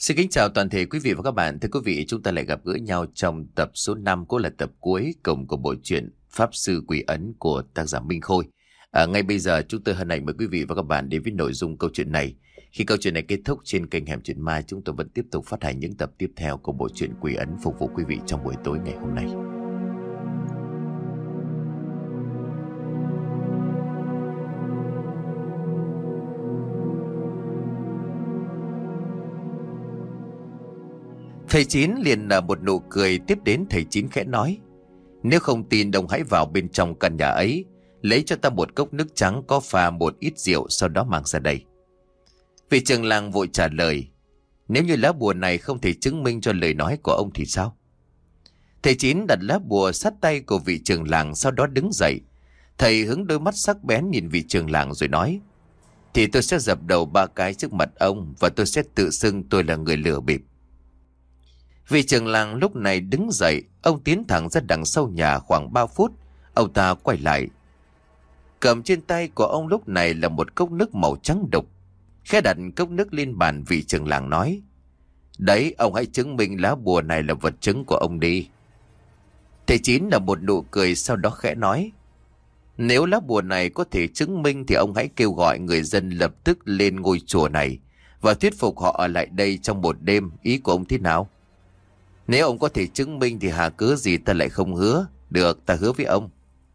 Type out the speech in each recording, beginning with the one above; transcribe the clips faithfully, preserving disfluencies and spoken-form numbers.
Xin kính chào toàn thể quý vị và các bạn. Thưa quý vị, chúng ta lại gặp gỡ nhau trong tập số năm, cũng là tập cuối cùng của bộ truyện Pháp Sư Quỷ Ấn của tác giả Minh Khôi. À, ngay bây giờ chúng tôi hân hạnh mời quý vị và các bạn đến với nội dung câu chuyện này. Khi câu chuyện này kết thúc trên kênh Hẻm Chuyện Ma, chúng tôi vẫn tiếp tục phát hành những tập tiếp theo của bộ truyện Quỷ Ấn phục vụ quý vị trong buổi tối ngày hôm nay. Thầy Chín liền nở một nụ cười, tiếp đến thầy Chín khẽ nói: "Nếu không tin, đồng hãy vào bên trong căn nhà ấy, lấy cho ta một cốc nước trắng có pha một ít rượu, sau đó mang ra đây." Vị trưởng làng vội trả lời: "Nếu như lá bùa này không thể chứng minh cho lời nói của ông thì sao?" Thầy Chín đặt lá bùa sát tay của vị trưởng làng, sau đó đứng dậy. Thầy hướng đôi mắt sắc bén nhìn vị trưởng làng rồi nói: "Thì tôi sẽ dập đầu ba cái trước mặt ông, và tôi sẽ tự xưng tôi là người lừa bịp." Vị trưởng làng lúc này đứng dậy, ông tiến thẳng ra đằng sau nhà khoảng ba phút. Ông ta quay lại, cầm trên tay của ông lúc này là một cốc nước màu trắng đục. Khẽ đặt cốc nước lên bàn, vị trưởng làng nói: "Đấy, ông hãy chứng minh lá bùa này là vật chứng của ông đi." Thầy Chín là một nụ cười, sau đó khẽ nói: "Nếu lá bùa này có thể chứng minh thì ông hãy kêu gọi người dân lập tức lên ngôi chùa này và thuyết phục họ ở lại đây trong một đêm. Ý của ông thế nào? Nếu ông có thể chứng minh thì hà cớ gì ta lại không hứa? Được, ta hứa với ông."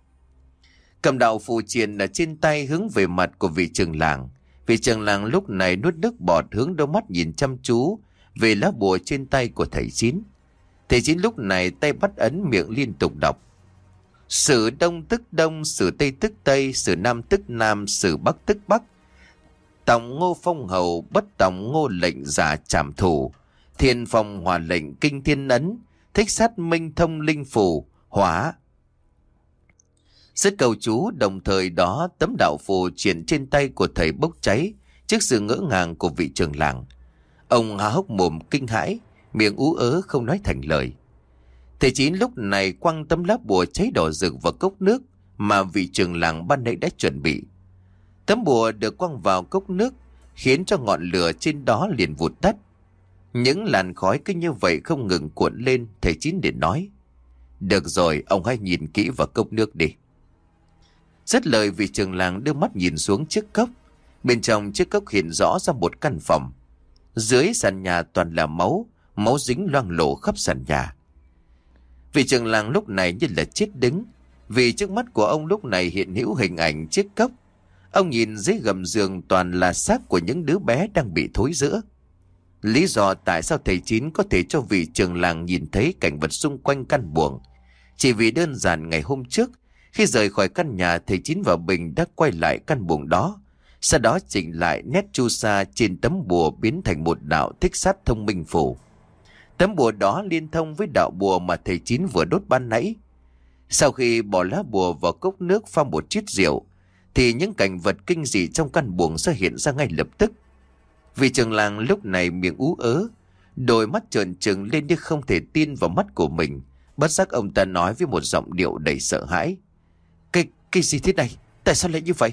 Cầm đạo phù triện ở trên tay hướng về mặt của vị trưởng làng. Vị trưởng làng lúc này nuốt nước bọt, hướng đôi mắt nhìn chăm chú về lá bùa trên tay của thầy Chín. Thầy Chín lúc này tay bắt ấn, miệng liên tục đọc: "Sử đông tức đông, sử tây tức tây, sử nam tức nam, sử bắc tức bắc. Tòng ngô phong hầu, bất tòng ngô lệnh giả trảm thủ. Thiên phong hòa lệnh kinh thiên ấn, thích sát minh thông linh phù, hỏa." Dứt câu chú, đồng thời đó tấm đạo phù triển trên tay của thầy bốc cháy trước sự ngỡ ngàng của vị trưởng làng. Ông há hốc mồm kinh hãi, miệng ú ớ không nói thành lời. Thầy Chín lúc này quăng tấm lá bùa cháy đỏ rực vào cốc nước mà vị trưởng làng ban nãy đã chuẩn bị. Tấm bùa được quăng vào cốc nước khiến cho ngọn lửa trên đó liền vụt tắt. Những làn khói cứ như vậy không ngừng cuộn lên. Thầy Chín liền nói: "Được rồi, ông hãy nhìn kỹ vào cốc nước đi." Dứt lời, vị trưởng làng đưa mắt nhìn xuống chiếc cốc. Bên trong chiếc cốc hiện rõ ra một căn phòng. Dưới sàn nhà toàn là máu, máu dính loang lổ khắp sàn nhà. Vị trưởng làng lúc này như là chết đứng, vì trước mắt của ông lúc này hiện hữu hình ảnh chiếc cốc. Ông nhìn dưới gầm giường toàn là xác của những đứa bé đang bị thối rữa. Lý do tại sao thầy Chín có thể cho vị trưởng làng nhìn thấy cảnh vật xung quanh căn buồng chỉ vì đơn giản ngày hôm trước, khi rời khỏi căn nhà, thầy Chín và Bình đã quay lại căn buồng đó, sau đó chỉnh lại nét chu sa trên tấm bùa biến thành một đạo thích sát thông minh phù. Tấm bùa đó liên thông với đạo bùa mà thầy Chín vừa đốt ban nãy. Sau khi bỏ lá bùa vào cốc nước pha một chút rượu, thì những cảnh vật kinh dị trong căn buồng sẽ hiện ra ngay lập tức. Vị trưởng làng lúc này miệng ú ớ, đôi mắt trợn trừng lên như không thể tin vào mắt của mình. Bất giác ông ta nói với một giọng điệu đầy sợ hãi: Cái, cái gì thế này? Tại sao lại như vậy?"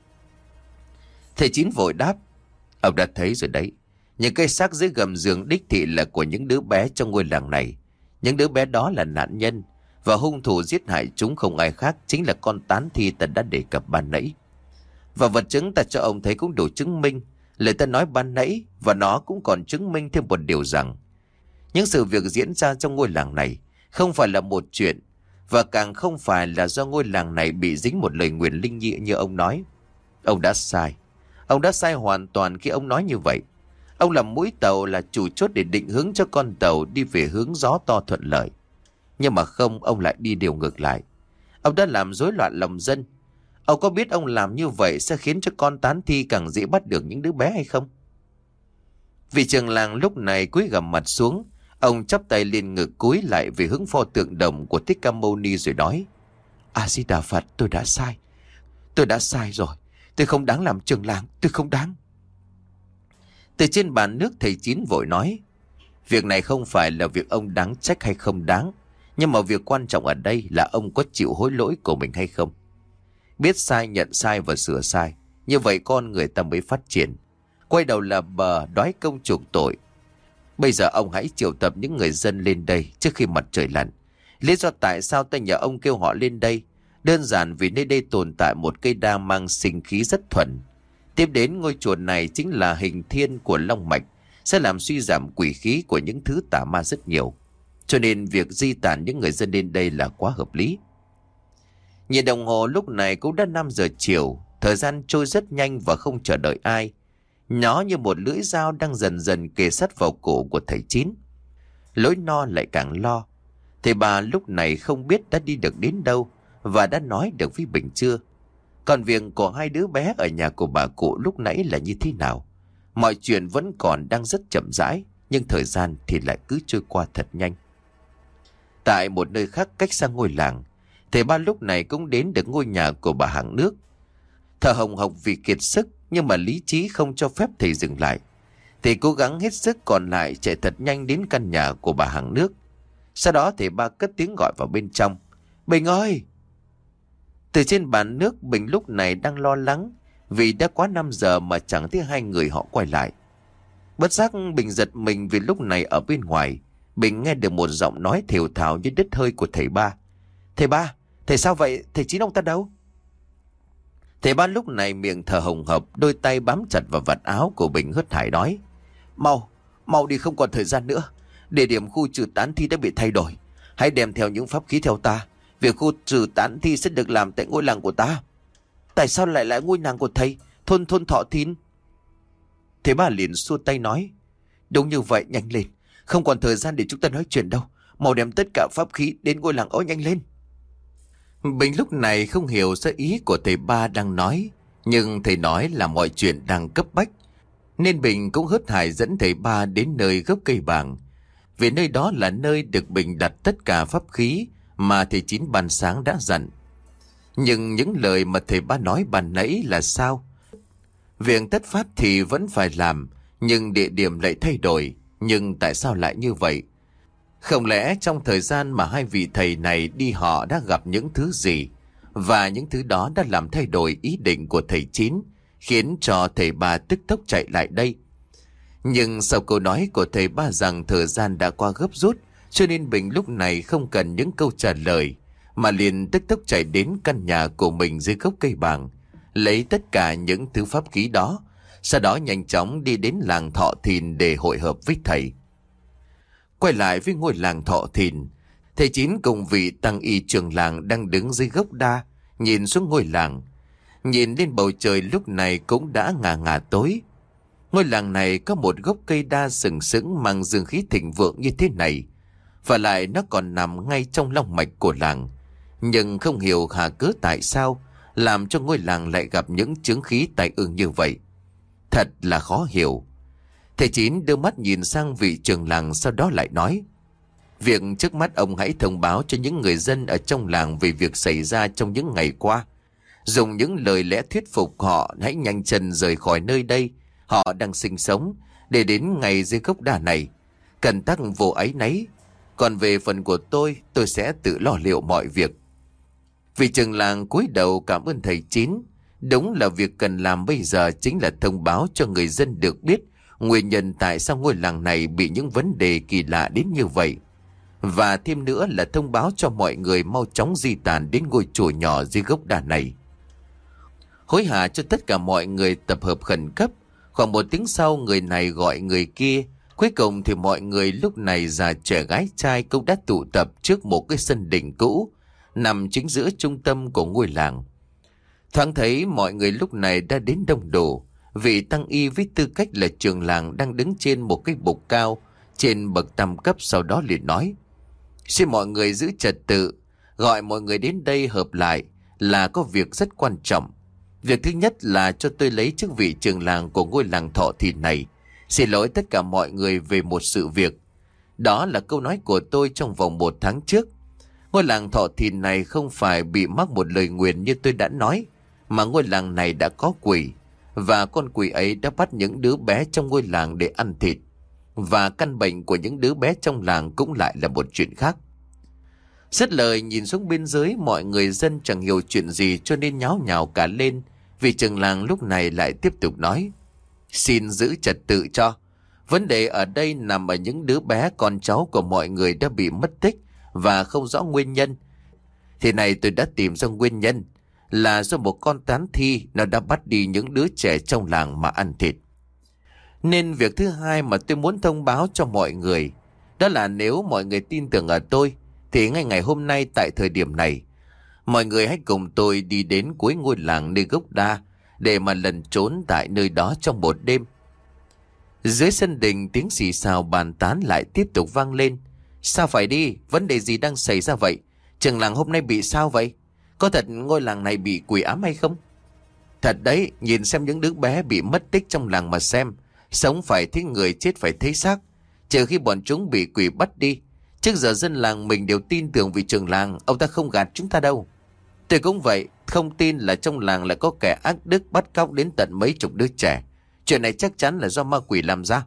Thầy Chín vội đáp: "Ông đã thấy rồi đấy. Những cây xác dưới gầm giường đích thị là của những đứa bé trong ngôi làng này. Những đứa bé đó là nạn nhân, và hung thủ giết hại chúng không ai khác chính là con tán thi ta đã đề cập ban nãy. Và vật chứng ta cho ông thấy cũng đủ chứng minh lời ta nói ban nãy, và nó cũng còn chứng minh thêm một điều rằng những sự việc diễn ra trong ngôi làng này không phải là một chuyện, và càng không phải là do ngôi làng này bị dính một lời nguyền linh nhị như ông nói. Ông đã sai. Ông đã sai hoàn toàn khi ông nói như vậy. Ông làm mũi tàu, là chủ chốt để định hướng cho con tàu đi về hướng gió to thuận lợi. Nhưng mà không, ông lại đi điều ngược lại. Ông đã làm rối loạn lòng dân. Ông có biết ông làm như vậy sẽ khiến cho con tán thi càng dễ bắt được những đứa bé hay không?" Vị trưởng làng lúc này cúi gằm mặt xuống. Ông chắp tay lên ngực, cúi lại về hướng pho tượng đồng của Thích Ca Mâu Ni rồi nói: "A Di Đà Phật, tôi đã sai. Tôi đã sai rồi. Tôi không đáng làm trưởng làng, tôi không đáng." Từ trên bàn nước, thầy Chín vội nói: "Việc này không phải là việc ông đáng trách hay không đáng, nhưng mà việc quan trọng ở đây là ông có chịu hối lỗi của mình hay không. Biết sai, nhận sai và sửa sai, như vậy con người ta mới phát triển. Quay đầu là bờ, đói công chuộc tội. Bây giờ ông hãy triệu tập những người dân lên đây trước khi mặt trời lặn. Lý do tại sao ta nhờ ông kêu họ lên đây? Đơn giản vì nơi đây tồn tại một cây đa mang sinh khí rất thuần. Tiếp đến, ngôi chùa này chính là hình thiên của long mạch, sẽ làm suy giảm quỷ khí của những thứ tà ma rất nhiều. Cho nên việc di tản những người dân lên đây là quá hợp lý. Nhìn đồng hồ lúc này cũng đã năm giờ chiều. Thời gian trôi rất nhanh và không chờ đợi ai. Nó như một lưỡi dao đang dần dần kề sát vào cổ của thầy Chín. Lối no lại càng lo. Thầy bà lúc này không biết đã đi được đến đâu và đã nói được với Bình chưa. Còn việc của hai đứa bé ở nhà của bà cụ lúc nãy là như thế nào? Mọi chuyện vẫn còn đang rất chậm rãi, nhưng thời gian thì lại cứ trôi qua thật nhanh. Tại một nơi khác cách xa ngôi làng, thầy ba lúc này cũng đến được ngôi nhà của bà hàng nước. Thở hồng hộc vì kiệt sức, nhưng mà lý trí không cho phép thầy dừng lại. Thầy cố gắng hết sức còn lại chạy thật nhanh đến căn nhà của bà hàng nước. Sau đó thầy ba cất tiếng gọi vào bên trong. Bình ơi! Từ trên bàn nước, Bình lúc này đang lo lắng vì đã quá năm giờ mà chẳng thấy hai người họ quay lại. Bất giác Bình giật mình vì lúc này ở bên ngoài, Bình nghe được một giọng nói thều thào như đứt hơi của thầy ba. Thầy ba, thầy sao vậy? Thầy Chín ông ta đâu? Thầy ba lúc này miệng thở hồng hộc, đôi tay bám chặt vào vạt áo của Bình hớt hải nói. Mau, mau đi, không còn thời gian nữa. Địa điểm khu trừ tán thi đã bị thay đổi. Hãy đem theo những pháp khí theo ta. Việc khu trừ tán thi sẽ được làm tại ngôi làng của ta. Tại sao lại lại ngôi làng của thầy? Thôn thôn Thọ Thìn. Thầy ba liền xua tay nói. Đúng như vậy, nhanh lên. Không còn thời gian để chúng ta nói chuyện đâu. Mau đem tất cả pháp khí đến ngôi làng ối, nhanh lên. Bình lúc này không hiểu ra ý của thầy ba đang nói. Nhưng thầy nói là mọi chuyện đang cấp bách. Nên Bình cũng hớt hải dẫn thầy ba đến nơi gốc cây bàng. Vì nơi đó là nơi được Bình đặt tất cả pháp khí mà thầy Chín ban sáng đã dặn. Nhưng những lời mà thầy ba nói ban nãy là sao? Việc tất pháp thì vẫn phải làm, nhưng địa điểm lại thay đổi. Nhưng tại sao lại như vậy? Không lẽ trong thời gian mà hai vị thầy này đi họ đã gặp những thứ gì? Và những thứ đó đã làm thay đổi ý định của thầy Chín, khiến cho thầy ba tức tốc chạy lại đây. Nhưng sau câu nói của thầy ba rằng thời gian đã qua gấp rút, cho nên Bình lúc này không cần những câu trả lời, mà liền tức tốc chạy đến căn nhà của mình dưới gốc cây bàng, lấy tất cả những thứ pháp khí đó, sau đó nhanh chóng đi đến làng Thọ Thìn để hội hợp với thầy. Quay lại với ngôi làng Thọ Thìn, thầy Chín cùng vị tăng y trưởng làng đang đứng dưới gốc đa, nhìn xuống ngôi làng. Nhìn lên bầu trời lúc này cũng đã ngà ngà tối. Ngôi làng này có một gốc cây đa sừng sững mang dương khí thịnh vượng như thế này, và lại nó còn nằm ngay trong long mạch của làng. Nhưng không hiểu hà cớ tại sao làm cho ngôi làng lại gặp những chướng khí tai ương như vậy. Thật là khó hiểu. Thầy Chín đưa mắt nhìn sang vị trưởng làng, sau đó lại nói. Việc trước mắt ông hãy thông báo cho những người dân ở trong làng về việc xảy ra trong những ngày qua. Dùng những lời lẽ thuyết phục họ hãy nhanh chân rời khỏi nơi đây họ đang sinh sống, để đến ngày dưới gốc đa này. Cần tắc vô áy náy. Còn về phần của tôi, tôi sẽ tự lo liệu mọi việc. Vị trưởng làng cúi đầu cảm ơn thầy Chín. Đúng là việc cần làm bây giờ chính là thông báo cho người dân được biết nguyên nhân tại sao ngôi làng này bị những vấn đề kỳ lạ đến như vậy. Và thêm nữa là thông báo cho mọi người mau chóng di tản đến ngôi chùa nhỏ dưới gốc đa này. Hối hả cho tất cả mọi người tập hợp khẩn cấp. Khoảng một tiếng sau, người này gọi người kia. Cuối cùng thì mọi người lúc này già trẻ gái trai cũng đã tụ tập trước một cái sân đỉnh cũ nằm chính giữa trung tâm của ngôi làng. Thoáng thấy mọi người lúc này đã đến đông đủ. Vị tăng y với tư cách là trưởng làng đang đứng trên một cái bục cao trên bậc tam cấp, sau đó liền nói: Xin mọi người giữ trật tự, gọi mọi người đến đây hợp lại là có việc rất quan trọng. Việc thứ nhất là cho tôi lấy chức vị trưởng làng của ngôi làng Thọ Thìn này. Xin lỗi tất cả mọi người về một sự việc. Đó là câu nói của tôi trong vòng một tháng trước. Ngôi làng Thọ Thìn này không phải bị mắc một lời nguyền như tôi đã nói, mà ngôi làng này đã có quỷ, và con quỷ ấy đã bắt những đứa bé trong ngôi làng để ăn thịt. Và căn bệnh của những đứa bé trong làng cũng lại là một chuyện khác. Dứt lời, nhìn xuống bên dưới, mọi người dân chẳng hiểu chuyện gì cho nên nháo nhào cả lên. Vị trưởng làng lúc này lại tiếp tục nói: Xin giữ trật tự cho. Vấn đề ở đây nằm ở những đứa bé con cháu của mọi người đã bị mất tích và không rõ nguyên nhân. Thì này tôi đã tìm ra nguyên nhân là do một con tán thi nó đã bắt đi những đứa trẻ trong làng mà ăn thịt. Nên việc thứ hai mà tôi muốn thông báo cho mọi người đó là nếu mọi người tin tưởng ở tôi thì ngay ngày hôm nay tại thời điểm này, mọi người hãy cùng tôi đi đến cuối ngôi làng nơi gốc đa để mà lẩn trốn tại nơi đó trong một đêm. Dưới sân đình, tiếng xì xào bàn tán lại tiếp tục vang lên. Sao phải đi? Vấn đề gì đang xảy ra vậy? Trường làng hôm nay bị sao vậy? Có thật ngôi làng này bị quỷ ám hay không? Thật đấy, nhìn xem những đứa bé bị mất tích trong làng mà xem. Sống phải thấy người, chết phải thấy xác. Trừ khi bọn chúng bị quỷ bắt đi. Trước giờ dân làng mình đều tin tưởng vị trưởng làng, ông ta không gạt chúng ta đâu. Tôi cũng vậy, không tin là trong làng lại có kẻ ác đức bắt cóc đến tận mấy chục đứa trẻ. Chuyện này chắc chắn là do ma quỷ làm ra.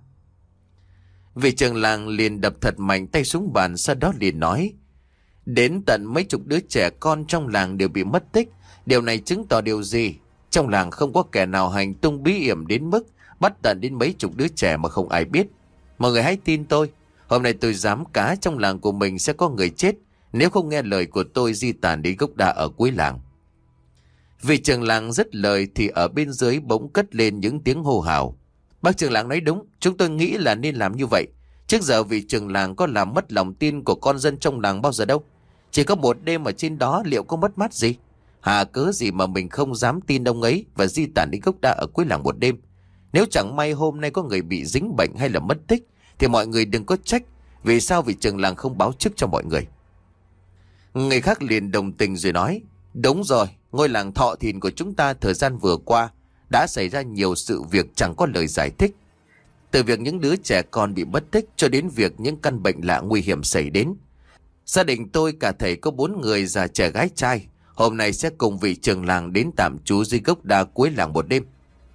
Vị trưởng làng liền đập thật mạnh tay xuống bàn, sau đó liền nói: Đến tận mấy chục đứa trẻ con trong làng đều bị mất tích. Điều này chứng tỏ điều gì? Trong làng không có kẻ nào hành tung bí hiểm đến mức bắt tận đến mấy chục đứa trẻ mà không ai biết. Mọi người hãy tin tôi. Hôm nay tôi dám cá trong làng của mình sẽ có người chết nếu không nghe lời của tôi di tản đến gốc đa ở cuối làng. Vị trưởng làng dứt lời thì ở bên dưới bỗng cất lên những tiếng hô hào. Bác trưởng làng nói đúng, chúng tôi nghĩ là nên làm như vậy. Trước giờ vị trưởng làng có làm mất lòng tin của con dân trong làng bao giờ đâu. Chỉ có một đêm ở trên đó liệu có mất mát gì? Hà cớ gì mà mình không dám tin ông ấy và di tản đến gốc đa ở cuối làng một đêm. Nếu chẳng may hôm nay có người bị dính bệnh hay là mất tích thì mọi người đừng có trách vì sao vị trưởng làng không báo trước cho mọi người. Người khác liền đồng tình rồi nói: Đúng rồi, ngôi làng Thọ Thìn của chúng ta thời gian vừa qua đã xảy ra nhiều sự việc chẳng có lời giải thích. Từ việc những đứa trẻ con bị mất tích cho đến việc những căn bệnh lạ nguy hiểm xảy đến. Gia đình tôi cả thầy có bốn người già trẻ gái trai. Hôm nay sẽ cùng vị trưởng làng đến tạm trú dưới gốc đa cuối làng một đêm.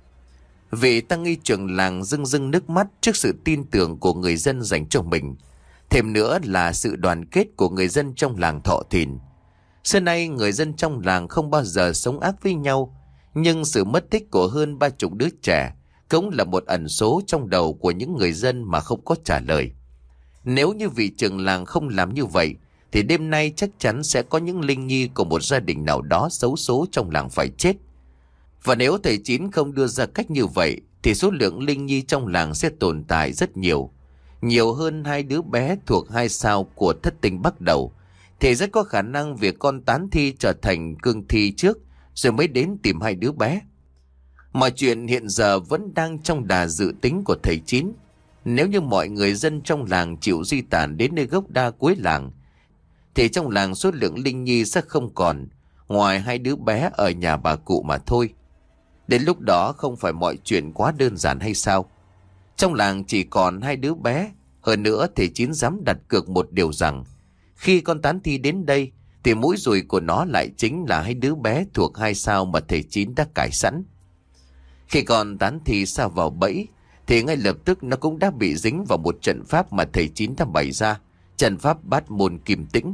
Vị tăng ni trưởng làng rưng rưng nước mắt trước sự tin tưởng của người dân dành cho mình. Thêm nữa là sự đoàn kết của người dân trong làng Thọ Thìn. Xưa nay người dân trong làng không bao giờ sống ác với nhau. Nhưng sự mất tích của hơn ba chục đứa trẻ cũng là một ẩn số trong đầu của những người dân mà không có trả lời. Nếu như vị trưởng làng không làm như vậy thì đêm nay chắc chắn sẽ có những linh nhi của một gia đình nào đó xấu số trong làng phải chết. Và nếu thầy Chín không đưa ra cách như vậy thì số lượng linh nhi trong làng sẽ tồn tại rất nhiều. Nhiều hơn hai đứa bé thuộc hai sao của thất tinh bắt đầu thì rất có khả năng việc con tán thi trở thành cương thi trước rồi mới đến tìm hai đứa bé. Mọi chuyện hiện giờ vẫn đang trong đà dự tính của thầy Chín. Nếu như mọi người dân trong làng chịu di tản đến nơi gốc đa cuối làng thì trong làng số lượng linh nhi sẽ không còn, ngoài hai đứa bé ở nhà bà cụ mà thôi. Đến lúc đó không phải mọi chuyện quá đơn giản hay sao? Trong làng chỉ còn hai đứa bé. Hơn nữa thầy Chín dám đặt cược một điều rằng khi con tán thi đến đây thì mũi dùi của nó lại chính là hai đứa bé thuộc hai sao mà thầy Chín đã cài sẵn. Khi con tán thi sa vào bẫy thì ngay lập tức nó cũng đã bị dính vào một trận pháp mà thầy Chín đã bày ra, trận pháp bát môn kim tĩnh.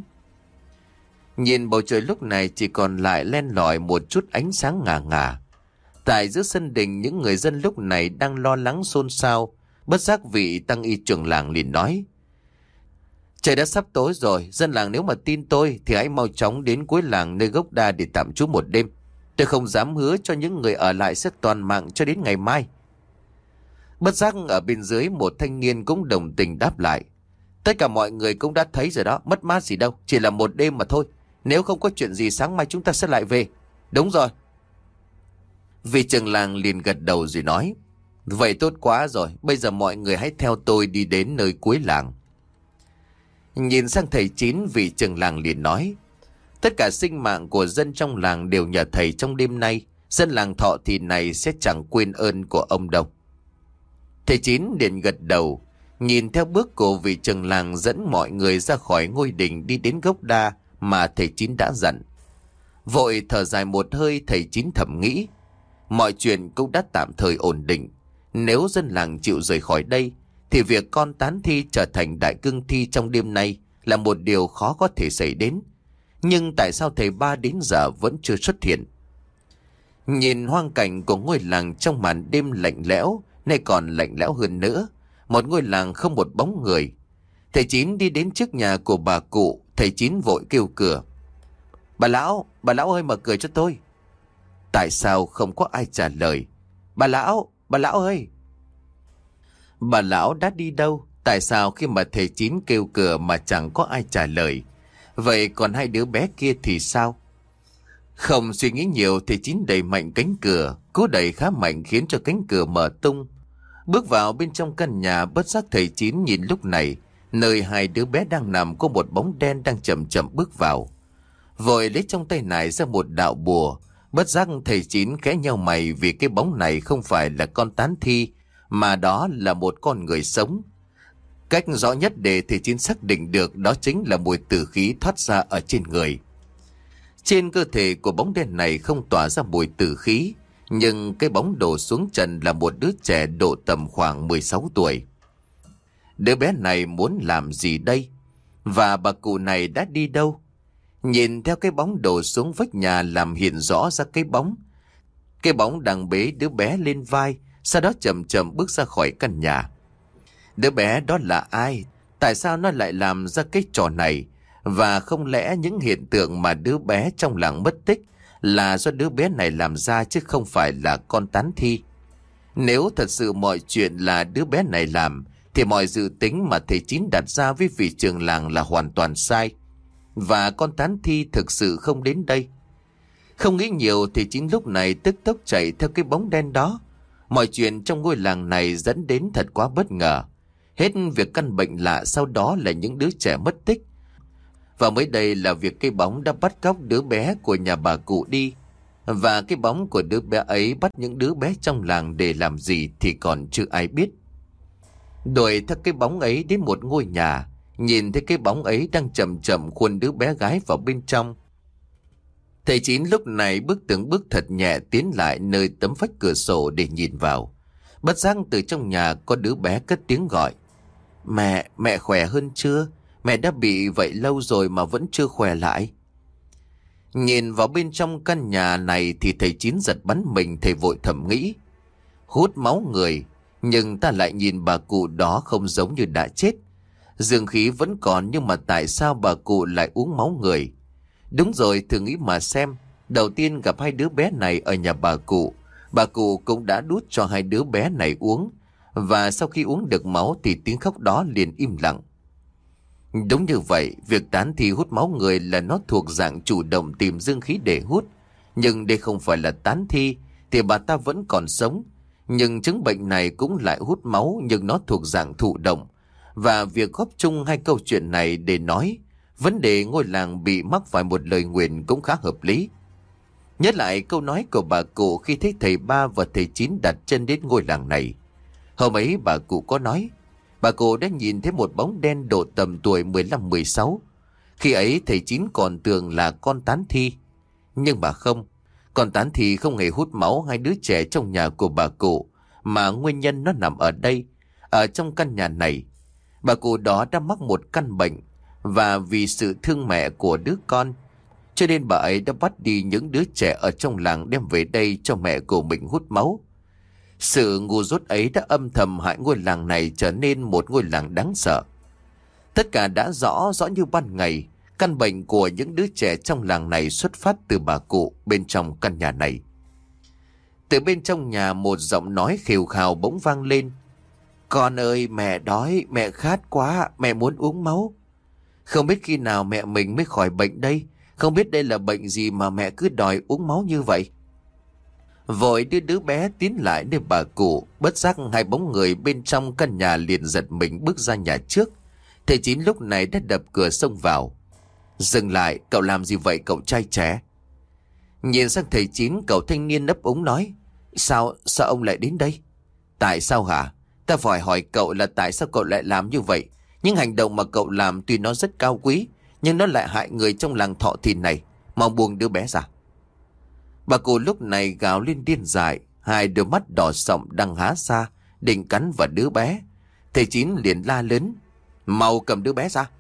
Nhìn bầu trời lúc này chỉ còn lại len lỏi một chút ánh sáng ngà ngà. Tại giữa sân đình, những người dân lúc này đang lo lắng xôn xao. Bất giác vị tăng y trưởng làng liền nói: Trời đã sắp tối rồi, dân làng nếu mà tin tôi thì hãy mau chóng đến cuối làng nơi gốc đa để tạm trú một đêm. Tôi không dám hứa cho những người ở lại sẽ toàn mạng cho đến ngày mai. Bất giác ở bên dưới một thanh niên cũng đồng tình đáp lại: Tất cả mọi người cũng đã thấy rồi đó, mất mát gì đâu, chỉ là một đêm mà thôi. Nếu không có chuyện gì sáng mai chúng ta sẽ lại về. Đúng rồi. Vị trưởng làng liền gật đầu rồi nói: Vậy tốt quá rồi, bây giờ mọi người hãy theo tôi đi đến nơi cuối làng. Nhìn sang thầy Chín, vị trưởng làng liền nói: Tất cả sinh mạng của dân trong làng đều nhờ thầy trong đêm nay. Dân làng Thọ Thìn này sẽ chẳng quên ơn của ông đâu. Thầy Chín liền gật đầu, nhìn theo bước của vị trưởng làng dẫn mọi người ra khỏi ngôi đình đi đến gốc đa mà thầy Chín đã dặn. Vội thở dài một hơi, thầy Chín thầm nghĩ: Mọi chuyện cũng đã tạm thời ổn định. Nếu dân làng chịu rời khỏi đây thì việc con tán thi trở thành đại cương thi trong đêm nay là một điều khó có thể xảy đến. Nhưng tại sao thầy Ba đến giờ vẫn chưa xuất hiện? Nhìn hoang cảnh của ngôi làng trong màn đêm lạnh lẽo, nay còn lạnh lẽo hơn nữa, một ngôi làng không một bóng người. Thầy Chín đi đến trước nhà của bà cụ. Thầy Chín vội kêu cửa. Bà lão, bà lão ơi, mở cửa cho tôi. Tại sao không có ai trả lời? Bà lão, bà lão ơi. Bà lão đã đi đâu? Tại sao khi mà thầy Chín kêu cửa mà chẳng có ai trả lời? Vậy còn hai đứa bé kia thì sao? Không suy nghĩ nhiều, thầy Chín đẩy mạnh cánh cửa. Cú đẩy khá mạnh khiến cho cánh cửa mở tung. Bước vào bên trong căn nhà, bất giác thầy Chín nhìn lúc này, nơi hai đứa bé đang nằm có một bóng đen đang chậm chậm bước vào. Vội lấy trong tay nải ra một đạo bùa. Bất giác thầy Chín khẽ nheo mày vì cái bóng này không phải là con tán thi, mà đó là một con người sống. Cách rõ nhất để thầy Chín xác định được đó chính là mùi tử khí thoát ra ở trên người. Trên cơ thể của bóng đen này không tỏa ra mùi tử khí, nhưng cái bóng đổ xuống trần là một đứa trẻ độ tầm khoảng mười sáu tuổi. Đứa bé này muốn làm gì đây? Và bà cụ này đã đi đâu? Nhìn theo cái bóng đổ xuống vách nhà làm hiện rõ ra cái bóng. Cái bóng đang bế đứa bé lên vai, sau đó chậm chậm bước ra khỏi căn nhà. Đứa bé đó là ai? Tại sao nó lại làm ra cái trò này? Và không lẽ những hiện tượng mà đứa bé trong làng mất tích là do đứa bé này làm ra chứ không phải là con tán thi? Nếu thật sự mọi chuyện là đứa bé này làm, thì mọi dự tính mà thầy Chín đặt ra với vị trưởng làng là hoàn toàn sai. Và con tán thi thực sự không đến đây. Không nghĩ nhiều, thầy Chín lúc này tức tốc chạy theo cái bóng đen đó. Mọi chuyện trong ngôi làng này dẫn đến thật quá bất ngờ. Hết việc căn bệnh lạ, sau đó là những đứa trẻ mất tích. Và mới đây là việc cái bóng đã bắt cóc đứa bé của nhà bà cụ đi. Và cái bóng của đứa bé ấy bắt những đứa bé trong làng để làm gì thì còn chưa ai biết. Đuổi theo cái bóng ấy đến một ngôi nhà, nhìn thấy cái bóng ấy đang chậm chậm khuôn đứa bé gái vào bên trong. Thầy Chín lúc này bước từng bước thật nhẹ tiến lại nơi tấm vách cửa sổ để nhìn vào. Bất giác từ trong nhà có đứa bé cất tiếng gọi. Mẹ, mẹ khỏe hơn chưa? Mẹ đã bị vậy lâu rồi mà vẫn chưa khỏe lại. Nhìn vào bên trong căn nhà này thì thầy Chín giật bắn mình. Thầy vội thầm nghĩ, hút máu người, nhưng ta lại nhìn bà cụ đó không giống như đã chết. Dương khí vẫn còn, nhưng mà tại sao bà cụ lại uống máu người? Đúng rồi, thử nghĩ mà xem. Đầu tiên gặp hai đứa bé này ở nhà bà cụ, bà cụ cũng đã đút cho hai đứa bé này uống. Và sau khi uống được máu thì tiếng khóc đó liền im lặng. Đúng như vậy, việc tán thi hút máu người là nó thuộc dạng chủ động tìm dương khí để hút. Nhưng đây không phải là tán thi, thì bà ta vẫn còn sống. Nhưng chứng bệnh này cũng lại hút máu, nhưng nó thuộc dạng thụ động. Và việc góp chung hai câu chuyện này để nói vấn đề ngôi làng bị mắc phải một lời nguyền cũng khá hợp lý. Nhớ lại câu nói của bà cụ khi thấy thầy Ba và thầy Chín đặt chân đến ngôi làng này. Hôm ấy bà cụ có nói, bà cụ đã nhìn thấy một bóng đen độ tầm tuổi mười lăm mười sáu. Khi ấy thầy Chín còn tưởng là con tán thi. Nhưng mà không, con tán thi không hề hút máu hai đứa trẻ trong nhà của bà cụ, mà nguyên nhân nó nằm ở đây, ở trong căn nhà này. Bà cụ đó đã mắc một căn bệnh, và vì sự thương mẹ của đứa con, cho nên bà ấy đã bắt đi những đứa trẻ ở trong làng đem về đây cho mẹ của mình hút máu. Sự ngu dốt ấy đã âm thầm hại ngôi làng này trở nên một ngôi làng đáng sợ. Tất cả đã rõ rõ như ban ngày. Căn bệnh của những đứa trẻ trong làng này xuất phát từ bà cụ bên trong căn nhà này. Từ bên trong nhà một giọng nói khều khào bỗng vang lên. Con ơi, mẹ đói, mẹ khát quá, mẹ muốn uống máu. Không biết khi nào mẹ mình mới khỏi bệnh đây. Không biết đây là bệnh gì mà mẹ cứ đòi uống máu như vậy. Vội đưa đứa bé tiến lại nơi bà cụ. Bất giác hai bóng người bên trong căn nhà liền giật mình bước ra nhà trước. Thầy Chín lúc này đã đập cửa xông vào. Dừng lại, cậu làm gì vậy cậu trai trẻ? Nhìn sang thầy Chín, cậu thanh niên ấp úng nói. Sao, sao ông lại đến đây? Tại sao hả? Ta phải hỏi cậu là tại sao cậu lại làm như vậy? Những hành động mà cậu làm tuy nó rất cao quý, nhưng nó lại hại người trong làng Thọ Thìn này. Mau buông đứa bé ra. Bà cụ lúc này gào lên điên dại, hai đôi mắt đỏ sậm đang há ra, định cắn vào đứa bé. Thầy Chín liền la lớn. Mau cầm đứa bé ra.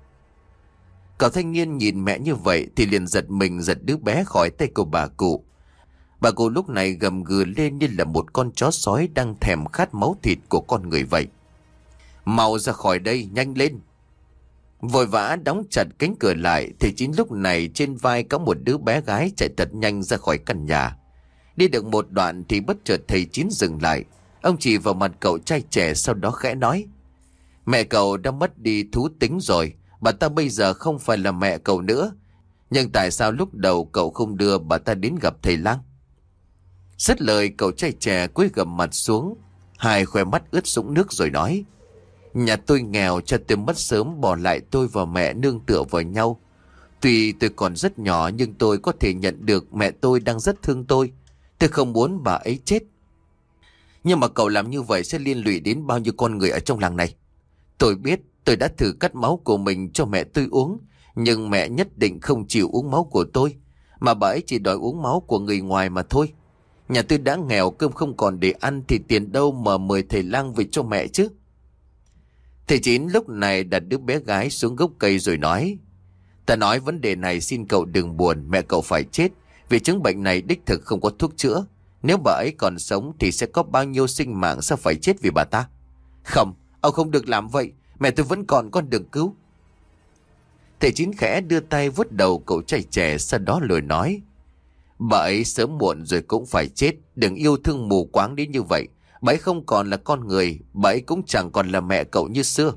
Cậu thanh niên nhìn mẹ như vậy thì liền giật mình giật đứa bé khỏi tay của bà cụ. Bà cụ lúc này gầm gừ lên như là một con chó sói đang thèm khát máu thịt của con người vậy. Mau ra khỏi đây, nhanh lên. Vội vã đóng chặt cánh cửa lại, thầy Chín lúc này trên vai có một đứa bé gái chạy thật nhanh ra khỏi căn nhà. Đi được một đoạn thì bất chợt thầy Chín dừng lại. Ông chỉ vào mặt cậu trai trẻ, sau đó khẽ nói: Mẹ cậu đã mất đi thú tính rồi, bà ta bây giờ không phải là mẹ cậu nữa. Nhưng tại sao lúc đầu cậu không đưa bà ta đến gặp thầy lang? Dứt lời, cậu trai trẻ cúi gằm mặt xuống, hai khóe mắt ướt sũng nước rồi nói: Nhà tôi nghèo, cha tôi mất sớm, bỏ lại tôi và mẹ nương tựa vào nhau. Tuy tôi còn rất nhỏ nhưng tôi có thể nhận được mẹ tôi đang rất thương tôi. Tôi không muốn bà ấy chết. Nhưng mà cậu làm như vậy sẽ liên lụy đến bao nhiêu con người ở trong làng này. Tôi biết, tôi đã thử cắt máu của mình cho mẹ tôi uống, nhưng mẹ nhất định không chịu uống máu của tôi, mà bà ấy chỉ đòi uống máu của người ngoài mà thôi. Nhà tôi đã nghèo, cơm không còn để ăn thì tiền đâu mà mời thầy lang về cho mẹ chứ. Thầy Chín lúc này đặt đứa bé gái xuống gốc cây rồi nói: Ta nói vấn đề này xin cậu đừng buồn, mẹ cậu phải chết vì chứng bệnh này đích thực không có thuốc chữa. Nếu bà ấy còn sống thì sẽ có bao nhiêu sinh mạng sao phải chết vì bà ta. Không, ông không được làm vậy, mẹ tôi vẫn còn, con đừng cứu. Thầy Chín khẽ đưa tay vuốt đầu cậu trai trẻ, sau đó lời nói: Bà ấy sớm muộn rồi cũng phải chết, đừng yêu thương mù quáng đến như vậy. Bà ấy không còn là con người, bà ấy cũng chẳng còn là mẹ cậu như xưa.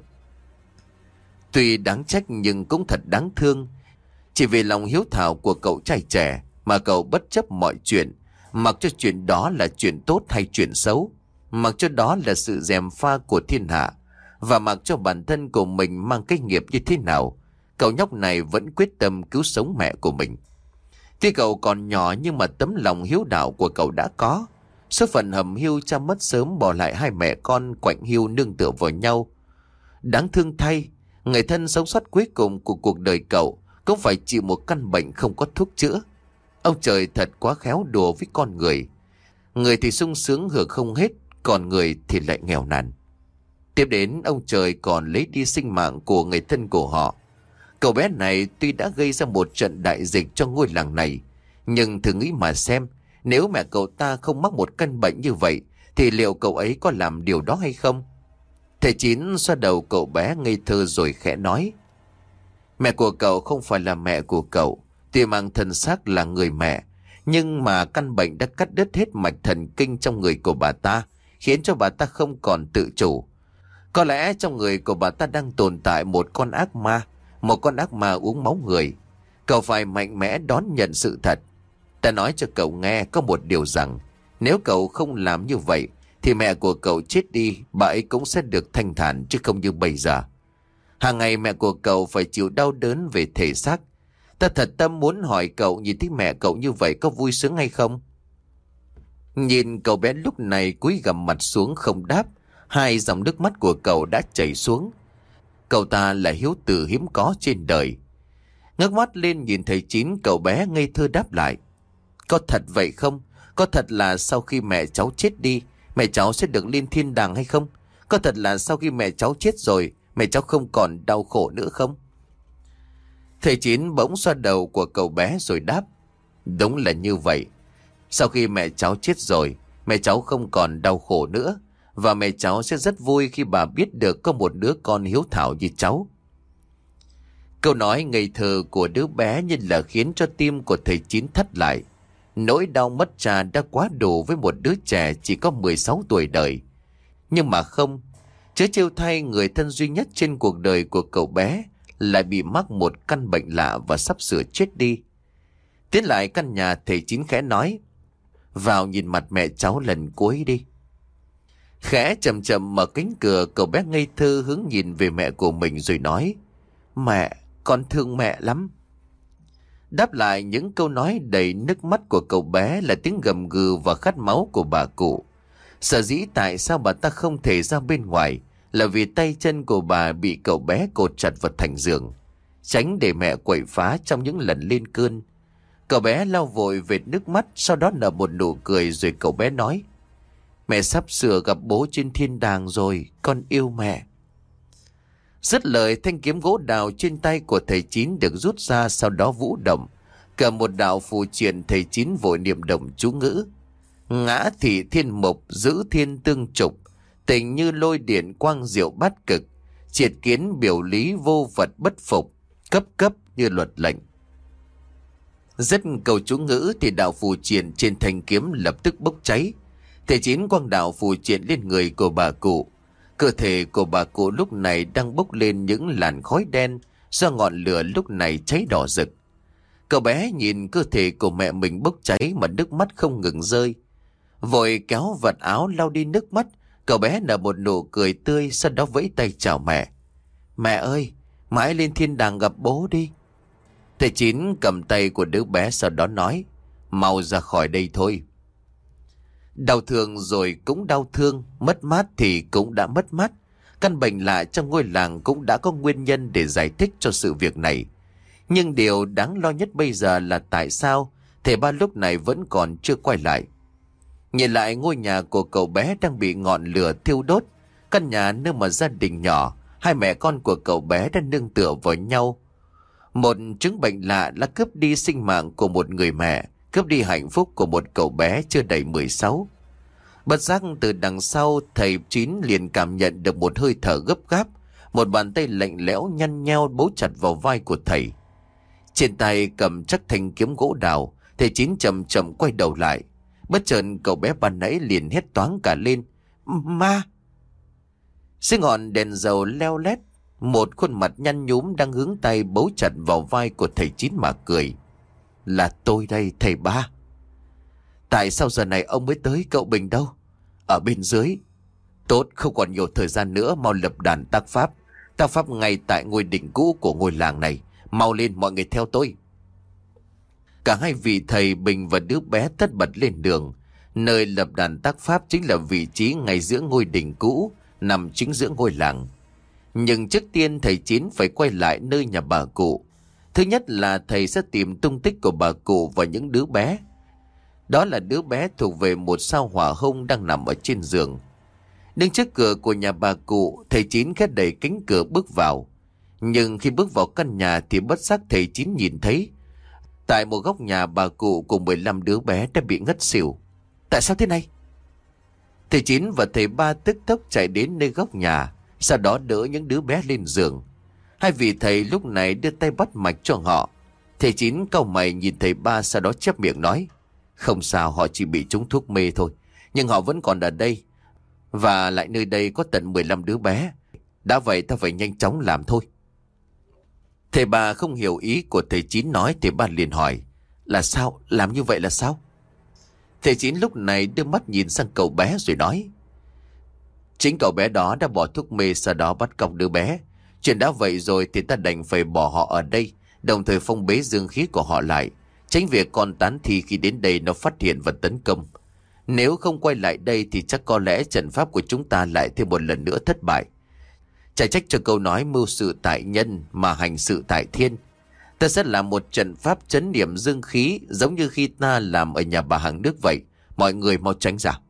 Tuy đáng trách nhưng cũng thật đáng thương. Chỉ vì lòng hiếu thảo của cậu trai trẻ mà cậu bất chấp mọi chuyện, mặc cho chuyện đó là chuyện tốt hay chuyện xấu, mặc cho đó là sự gièm pha của thiên hạ, và mặc cho bản thân của mình mang cái nghiệp như thế nào, cậu nhóc này vẫn quyết tâm cứu sống mẹ của mình. Tuy cậu còn nhỏ nhưng mà tấm lòng hiếu đạo của cậu đã có. Số phận hầm hiu cha mất sớm bỏ lại hai mẹ con quạnh hiu nương tựa vào nhau. Đáng thương thay, người thân sống sót cuối cùng của cuộc đời cậu cũng phải chịu một căn bệnh không có thuốc chữa. Ông trời thật quá khéo đùa với con người. Người thì sung sướng hưởng không hết, còn người thì lại nghèo nàn. Tiếp đến, ông trời còn lấy đi sinh mạng của người thân của họ. Cậu bé này tuy đã gây ra một trận đại dịch cho ngôi làng này, nhưng thử nghĩ mà xem, nếu mẹ cậu ta không mắc một căn bệnh như vậy thì liệu cậu ấy có làm điều đó hay không? Thầy Chín xoa đầu cậu bé ngây thơ rồi khẽ nói: Mẹ của cậu không phải là mẹ của cậu, tuy mang thân xác là người mẹ, nhưng mà căn bệnh đã cắt đứt hết mạch thần kinh trong người của bà ta, khiến cho bà ta không còn tự chủ. Có lẽ trong người của bà ta đang tồn tại một con ác ma, một con ác ma uống máu người. Cậu phải mạnh mẽ đón nhận sự thật. Ta nói cho cậu nghe có một điều rằng, nếu cậu không làm như vậy thì mẹ của cậu chết đi, bà ấy cũng sẽ được thanh thản chứ không như bây giờ. Hàng ngày mẹ của cậu phải chịu đau đớn về thể xác. Ta thật tâm muốn hỏi cậu, nhìn thấy mẹ cậu như vậy có vui sướng hay không? Nhìn cậu bé lúc này cúi gằm mặt xuống không đáp, hai dòng nước mắt của cậu đã chảy xuống. Cậu ta là hiếu tử hiếm có trên đời. Ngước mắt lên nhìn thầy Chín, cậu bé ngây thơ đáp lại: Có thật vậy không? Có thật là sau khi mẹ cháu chết đi, mẹ cháu sẽ được lên thiên đàng hay không? Có thật là sau khi mẹ cháu chết rồi, mẹ cháu không còn đau khổ nữa không? Thầy Chín bỗng xoa đầu của cậu bé rồi đáp: Đúng là như vậy. Sau khi mẹ cháu chết rồi, mẹ cháu không còn đau khổ nữa, và mẹ cháu sẽ rất vui khi bà biết được có một đứa con hiếu thảo như cháu. Câu nói ngây thơ của đứa bé như là khiến cho tim của thầy Chín thắt lại. Nỗi đau mất cha đã quá đủ với một đứa trẻ chỉ có mười sáu tuổi đời. Nhưng mà không, chớ trêu thay, người thân duy nhất trên cuộc đời của cậu bé lại bị mắc một căn bệnh lạ và sắp sửa chết đi. Tiến lại căn nhà, thầy Chín khẽ nói: Vào nhìn mặt mẹ cháu lần cuối đi. Khẽ chậm chậm mở cánh cửa, cậu bé ngây thơ hướng nhìn về mẹ của mình rồi nói: Mẹ, con thương mẹ lắm. Đáp lại những câu nói đầy nước mắt của cậu bé là tiếng gầm gừ và khát máu của bà cụ. Sở dĩ tại sao bà ta không thể ra bên ngoài là vì tay chân của bà bị cậu bé cột chặt vào thành giường, tránh để mẹ quậy phá trong những lần lên cơn. Cậu bé lau vội vệt nước mắt, sau đó nở một nụ cười rồi cậu bé nói: Mẹ sắp sửa gặp bố trên thiên đàng rồi, con yêu mẹ. Dứt lời, thanh kiếm gỗ đào trên tay của thầy Chín được rút ra, sau đó vũ động. Cả một đạo phù triện, thầy Chín vội niệm động chú ngữ: Ngã thị thiên mục, giữ thiên tương trục, Tình như lôi điện quang diệu bát cực, triệt kiến biểu lý vô vật bất phục, cấp cấp như luật lệnh. Dứt câu chú ngữ thì đạo phù triện trên thanh kiếm lập tức bốc cháy. Thầy Chín quang đạo phù triện lên người của bà cụ. Cơ thể của bà cụ lúc này đang bốc lên những làn khói đen do ngọn lửa lúc này cháy đỏ rực. Cậu bé nhìn cơ thể của mẹ mình bốc cháy mà nước mắt không ngừng rơi. Vội kéo vật áo lau đi nước mắt, cậu bé nở một nụ cười tươi, sau đó vẫy tay chào mẹ. Mẹ ơi, mãi lên thiên đàng gặp bố đi. Thầy Chín cầm tay của đứa bé sau đó nói, mau ra khỏi đây thôi. Đau thương rồi cũng đau thương, mất mát thì cũng đã mất mát. Căn bệnh lạ trong ngôi làng cũng đã có nguyên nhân để giải thích cho sự việc này. Nhưng điều đáng lo nhất bây giờ là tại sao thầy ba lúc này vẫn còn chưa quay lại. Nhìn lại ngôi nhà của cậu bé đang bị ngọn lửa thiêu đốt. Căn nhà nơi mà gia đình nhỏ, hai mẹ con của cậu bé đã nương tựa vào nhau. Một chứng bệnh lạ đã cướp đi sinh mạng của một người mẹ, cướp đi hạnh phúc của một cậu bé chưa đầy mười sáu. Bất giác từ đằng sau, thầy Chín liền cảm nhận được một hơi thở gấp gáp, một bàn tay lạnh lẽo nhăn nheo bấu chặt vào vai của thầy. Trên tay cầm chắc thanh kiếm gỗ đào, thầy Chín chậm chậm quay đầu lại. Bất chợt cậu bé ban nãy liền hét toáng cả lên. Ma! Dưới ngọn đèn dầu leo lét, một khuôn mặt nhăn nhúm đang hướng tay bấu chặt vào vai của thầy Chín mà cười. Là tôi đây thầy ba. Tại sao giờ này ông mới tới, cậu Bình đâu? Ở bên dưới. Tốt, không còn nhiều thời gian nữa, mau lập đàn tác pháp. Tác pháp ngay tại ngôi đỉnh cũ của ngôi làng này. Mau lên mọi người theo tôi. Cả hai vị thầy Bình và đứa bé tất bật lên đường. Nơi lập đàn tác pháp chính là vị trí ngay giữa ngôi đỉnh cũ, nằm chính giữa ngôi làng. Nhưng trước tiên thầy Chín phải quay lại nơi nhà bà cụ. Thứ nhất là thầy sẽ tìm tung tích của bà cụ và những đứa bé. Đó là đứa bé thuộc về một sao hỏa hông đang nằm ở trên giường. Đứng trước cửa của nhà bà cụ, thầy Chín khép đẩy cánh cửa bước vào. Nhưng khi bước vào căn nhà thì bất giác thầy Chín nhìn thấy tại một góc nhà bà cụ cùng mười lăm đứa bé đã bị ngất xỉu. Tại sao thế này? Thầy Chín và thầy ba tức tốc chạy đến nơi góc nhà, sau đó đỡ những đứa bé lên giường. Hai vị thầy lúc này đưa tay bắt mạch cho họ. Thầy Chín cau mày nhìn thầy ba, sau đó chép miệng nói, không sao, họ chỉ bị trúng thuốc mê thôi, nhưng họ vẫn còn ở đây. Và lại nơi đây có tận mười lăm đứa bé. Đã vậy ta phải nhanh chóng làm thôi. Thầy ba không hiểu ý của thầy Chín nói, thầy ba liền hỏi, là sao? Làm như vậy là sao? Thầy Chín lúc này đưa mắt nhìn sang cậu bé rồi nói, chính cậu bé đó đã bỏ thuốc mê, sau đó bắt cóc đứa bé. Chuyện đã vậy rồi thì ta đành phải bỏ họ ở đây, đồng thời phong bế dương khí của họ lại, tránh việc con tán thi khi đến đây nó phát hiện và tấn công. Nếu không quay lại đây thì chắc có lẽ trận pháp của chúng ta lại thêm một lần nữa thất bại. Chả trách cho câu nói mưu sự tại nhân mà hành sự tại thiên. Ta sẽ làm một trận pháp trấn niệm dương khí giống như khi ta làm ở nhà bà hàng nước vậy. Mọi người mau tránh ra.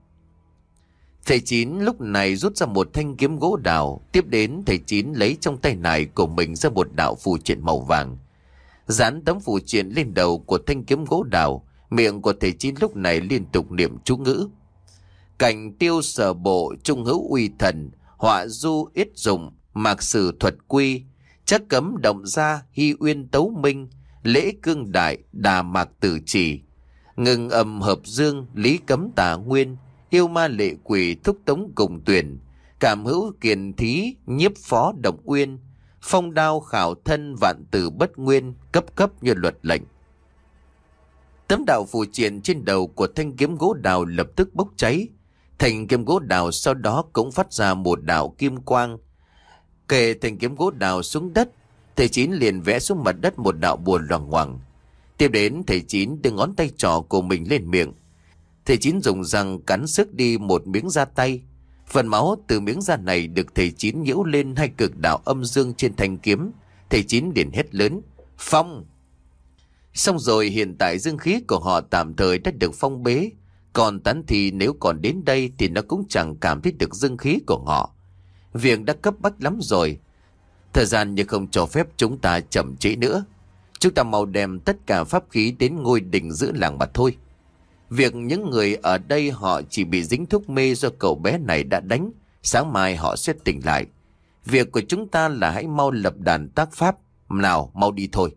Thầy Chín lúc này rút ra một thanh kiếm gỗ đào. Tiếp đến thầy Chín lấy trong tay này của mình ra một đạo phù triện màu vàng. Dán tấm phù triện lên đầu của thanh kiếm gỗ đào. Miệng của thầy Chín lúc này liên tục niệm chú ngữ. Cảnh tiêu sở bộ trung hữu uy thần, họa du ít dụng, mạc sử thuật quy, chắc cấm động gia, hy uyên tấu minh, lễ cương đại, đà mạc tử chỉ, ngừng âm hợp dương, lý cấm tà nguyên, yêu ma lệ quỷ thúc tống cùng tuyển, cảm hữu kiền thí, nhiếp phó động uyên, phong đao khảo thân vạn tử bất nguyên, cấp cấp như luật lệnh. Tấm đạo phù triện trên đầu của thanh kiếm gỗ đào lập tức bốc cháy. Thanh kiếm gỗ đào sau đó cũng phát ra một đạo kim quang. Kề thanh kiếm gỗ đào xuống đất, thầy Chín liền vẽ xuống mặt đất một đạo bùa loằng ngoằng. Tiếp đến thầy Chín đưa ngón tay trỏ của mình lên miệng. Thầy Chín dùng răng cắn xước đi một miếng da tay. Phần máu từ miếng da này được thầy Chín nhiễu lên hai cực đạo âm dương trên thanh kiếm. Thầy Chín liền hét lớn, phong! Xong rồi hiện tại dương khí của họ tạm thời đã được phong bế. Còn tán thi nếu còn đến đây thì nó cũng chẳng cảm thấy được dương khí của họ. Việc đã cấp bách lắm rồi. Thời gian như không cho phép chúng ta chậm trễ nữa. Chúng ta mau đem tất cả pháp khí đến ngôi đình giữ làng mà thôi. Việc những người ở đây họ chỉ bị dính thuốc mê do cậu bé này đã đánh Sáng mai họ sẽ tỉnh lại. Việc của chúng ta là hãy mau lập đàn tác pháp. Nào, mau đi thôi.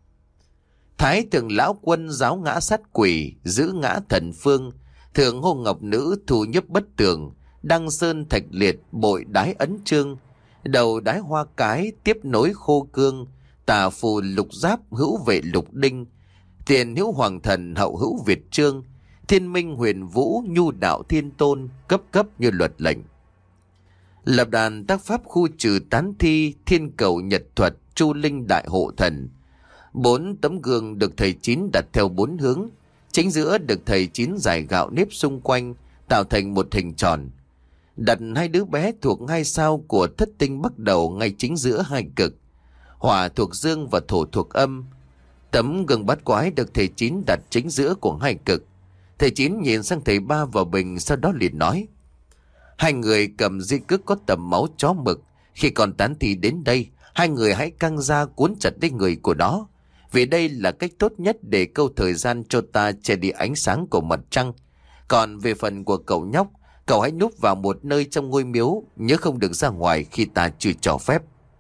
Thái thượng lão quân giáo ngã sát quỷ, giữ ngã thần phương, thượng hô ngọc nữ thu nhấp bất tường, đăng sơn thạch liệt bội đái ấn trương, đầu đái hoa cái tiếp nối khô cương, tà phù lục giáp hữu vệ lục đinh, tiền hữu hoàng thần hậu hữu Việt trương, thiên minh huyền vũ nhu đạo thiên tôn, cấp cấp như luật lệnh. Lập đàn tác pháp khu trừ tán thi, thiên cầu nhật thuật, chu linh đại hộ thần. Bốn tấm gương được thầy Chín đặt theo bốn hướng, chính giữa được thầy Chín rải gạo nếp xung quanh, tạo thành một hình tròn. Đặt hai đứa bé thuộc hai sao của thất tinh bắt đầu ngay chính giữa hai cực, hỏa thuộc dương và thổ thuộc âm. Tấm gương bát quái được thầy Chín đặt chính giữa của hai cực. Thầy Chín nhìn sang thầy Ba và Bình, sau đó liền nói: hai người cầm di cước có tầm máu chó mực. Khi còn tán thi đến đây, hai người hãy căng ra cuốn chặt lấy người của nó, vì đây là cách tốt nhất để câu thời gian cho ta che đi ánh sáng của mặt trăng. Còn về phần của cậu nhóc, cậu hãy núp vào một nơi trong ngôi miếu, nhớ không được ra ngoài khi ta chưa cho phép.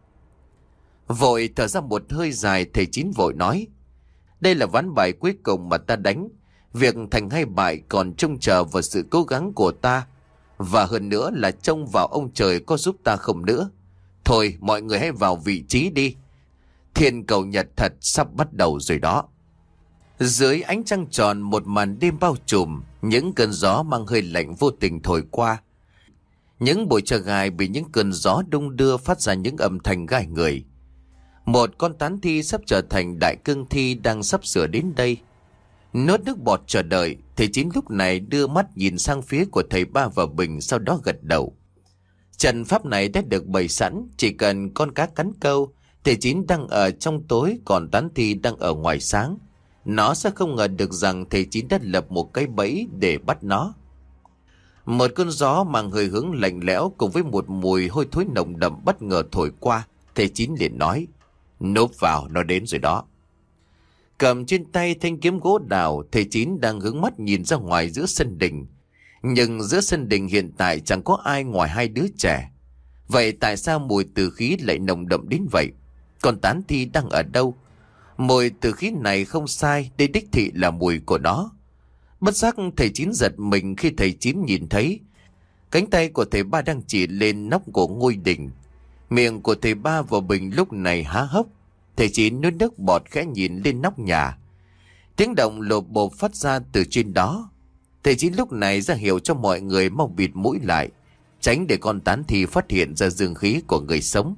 Vội thở ra một hơi dài, thầy Chín vội nói: đây là ván bài cuối cùng mà ta đánh. Việc thành hay bại còn trông chờ vào sự cố gắng của ta, và hơn nữa là trông vào ông trời có giúp ta không nữa. Thôi mọi người hãy vào vị trí đi. Thiên cầu nhật thật sắp bắt đầu rồi đó. Dưới ánh trăng tròn, một màn đêm bao trùm, những cơn gió mang hơi lạnh vô tình thổi qua. Những bụi trà gai bị những cơn gió đung đưa phát ra những âm thanh gai người. Một con tán thi sắp trở thành đại cương thi đang sắp sửa đến đây. Nuốt nước bọt chờ đợi, thầy Chín lúc này đưa mắt nhìn sang phía của thầy Ba và Bình, sau đó gật đầu. Trận pháp này đã được bày sẵn, chỉ cần con cá cắn câu, thầy Chín đang ở trong tối còn tán thi đang ở ngoài sáng. Nó sẽ không ngờ được rằng thầy Chín đã lập một cái bẫy để bắt nó. Một cơn gió mang hơi hướng lạnh lẽo cùng với một mùi hôi thối nồng đậm bất ngờ thổi qua. Thầy Chín liền nói: núp vào, nó đến rồi đó. Cầm trên tay thanh kiếm gỗ đào, thầy Chín đang hướng mắt nhìn ra ngoài giữa sân đình. Nhưng giữa sân đình hiện tại chẳng có ai ngoài hai đứa trẻ. Vậy tại sao mùi tử khí lại nồng đậm đến vậy? Còn tán thi đang ở đâu? Mùi tử khí này không sai, đây đích thị là mùi của nó. Bất giác thầy Chín giật mình khi thầy Chín nhìn thấy cánh tay của thầy Ba đang chỉ lên nóc của ngôi đình. Miệng của thầy Ba và Bình lúc này há hốc. Thầy Chín nuốt nước bọt khẽ nhìn lên nóc nhà. Tiếng động lộp bộp phát ra từ trên đó. Thầy Chín lúc này ra hiệu cho mọi người mau bịt mũi lại, tránh để con tán thi phát hiện ra dương khí của người sống.